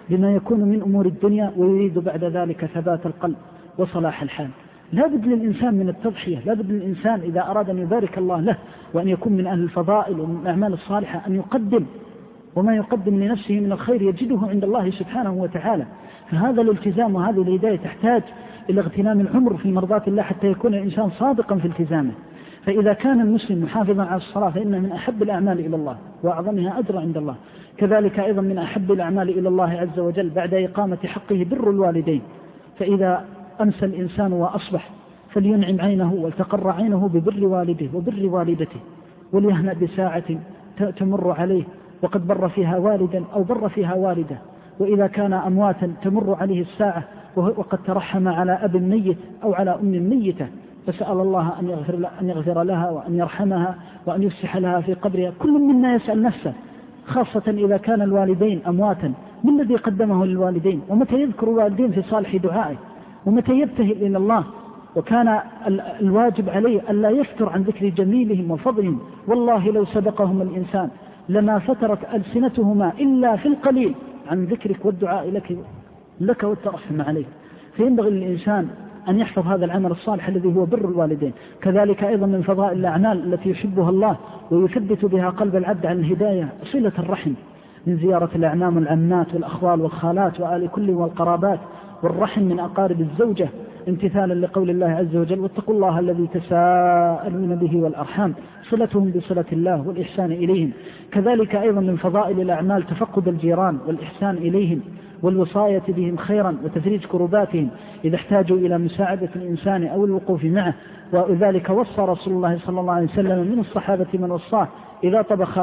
[SPEAKER 2] بما يكون من أمور الدنيا ويريد بعد ذلك ثبات القلب وصلاح الحال. لا بد للإنسان من التضحية، لا بد للإنسان إذا أراد أن يبارك الله له وأن يكون من أهل الفضائل ومن الأعمال الصالحة أن يقدم، وما يقدم لنفسه من الخير يجده عند الله سبحانه وتعالى. فهذا الالتزام وهذه الهداية تحتاج إلى اغتنام العمر في مرضاة الله حتى يكون الإنسان صادقا في التزامه. فإذا كان المسلم محافظا على الصلاة فإنه من أحب الأعمال إلى الله وأعظمها أجرا عند الله. كذلك أيضا من أحب الأعمال إلى الله عز وجل بعد إقامة حقه بر الوالدين. فإذا أمسى الإنسان وأصبح فلينعم عينه والتقر عينه ببر والده وبر والدته، وليهنأ بساعة تمر عليه وقد بر فيها والدا أو بر فيها والده. وإذا كان أمواتا تمر عليه الساعة وقد ترحم على أب ميت أو على أم ميتة، فسأل الله أن يغفر لها وأن يرحمها وأن يفسح لها في قبرها. كل منا يسأل نفسه، خاصة إذا كان الوالدين أمواتا، من الذي قدمه للوالدين؟ ومتى يذكر الوالدين في صالح دعائه؟ ومتى يبتهل إلى الله؟ وكان الواجب عليه ألا يفتر عن ذكر جميلهم وفضلهم. والله لو سبقهم الإنسان لما فترت ألسنتهما إلا في القليل عن ذكرك والدعاء لك والترحم عليك. فينبغي للإنسان أن يحفظ هذا العمل الصالح الذي هو بر الوالدين. كذلك أيضا من فضائل الأعمال التي يحبها الله ويثبت بها قلب العبد عن الهداية صلة الرحم، من زيارة الأعمام والعمات والأخوال والخالات وآل كل والقرابات، والرحم من أقارب الزوجة امتثالا لقول الله عز وجل: واتقوا الله الذي تساءلون به والأرحام، صلتهم بصلة الله والإحسان إليهم. كذلك أيضا من فضائل الأعمال تفقد الجيران والإحسان إليهم والوصاية بهم خيرا وتفريج كرباتهم إذا احتاجوا إلى مساعدة الإنسان أو الوقوف معه. وذلك وصى رسول الله صلى الله عليه وسلم من الصحابة من وصاه إذا طبخ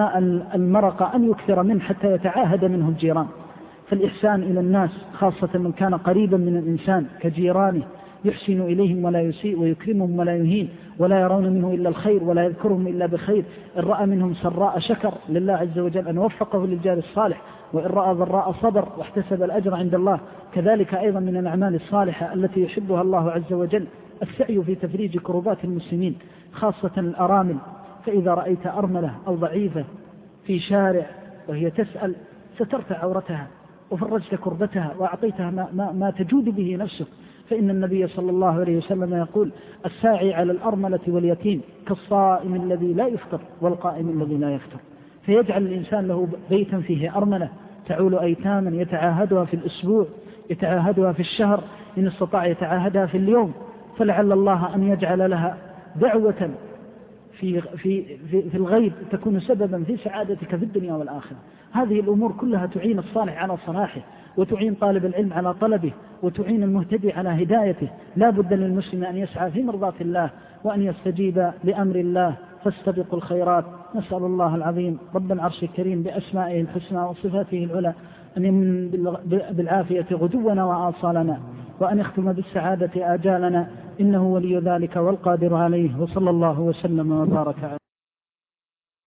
[SPEAKER 2] المرق أن يكثر منه حتى يتعاهد منه الجيران. فالإحسان إلى الناس خاصة من كان قريبا من الإنسان كجيرانه يحسن إليهم ولا يسيء ويكرمهم ولا يهين، ولا يرون منه إلا الخير ولا يذكرهم إلا بخير. إن رأى منهم سراء شكر لله عز وجل أن وفقه للجار الصالح، وإن رأى ضراء صبر واحتسب الأجر عند الله. كذلك أيضا من الأعمال الصالحة التي يحبها الله عز وجل السعي في تفريج كربات المسلمين خاصة الأرامل. فإذا رأيت أرملة أو ضعيفة في شارع وهي تسأل سترت عورتها وفرجت كربتها وأعطيتها ما تجود به نفسك. فإن النبي صلى الله عليه وسلم يقول: الساعي على الأرملة واليتيم كالصائم الذي لا يفطر والقائم الذي لا يفطر. فيجعل الإنسان له بيتا فيه أرملة تعول أيتاما يتعاهدها في الأسبوع، يتعاهدها في الشهر، إن استطاع يتعاهدها في اليوم. فلعل الله أن يجعل لها دعوة في الغيب تكون سببا في سعادتك في الدنيا والآخرة. هذه الأمور كلها تعين الصالح على صلاحه، وتعين طالب العلم على طلبه، وتعين المهتدي على هدايته. لا بد للمسلم أن يسعى في مرضاة الله وأن يستجيب لأمر الله، فاستبقوا الخيرات. نسأل الله العظيم رب العرش الكريم بأسمائه الحسنى وصفاته العلى أن يمن بالعافية غدونا وآصالنا، وأن يختم بالسعادة آجالنا، إنه ولي ذلك والقادر عليه. وصلى الله وسلم وبارك عليه.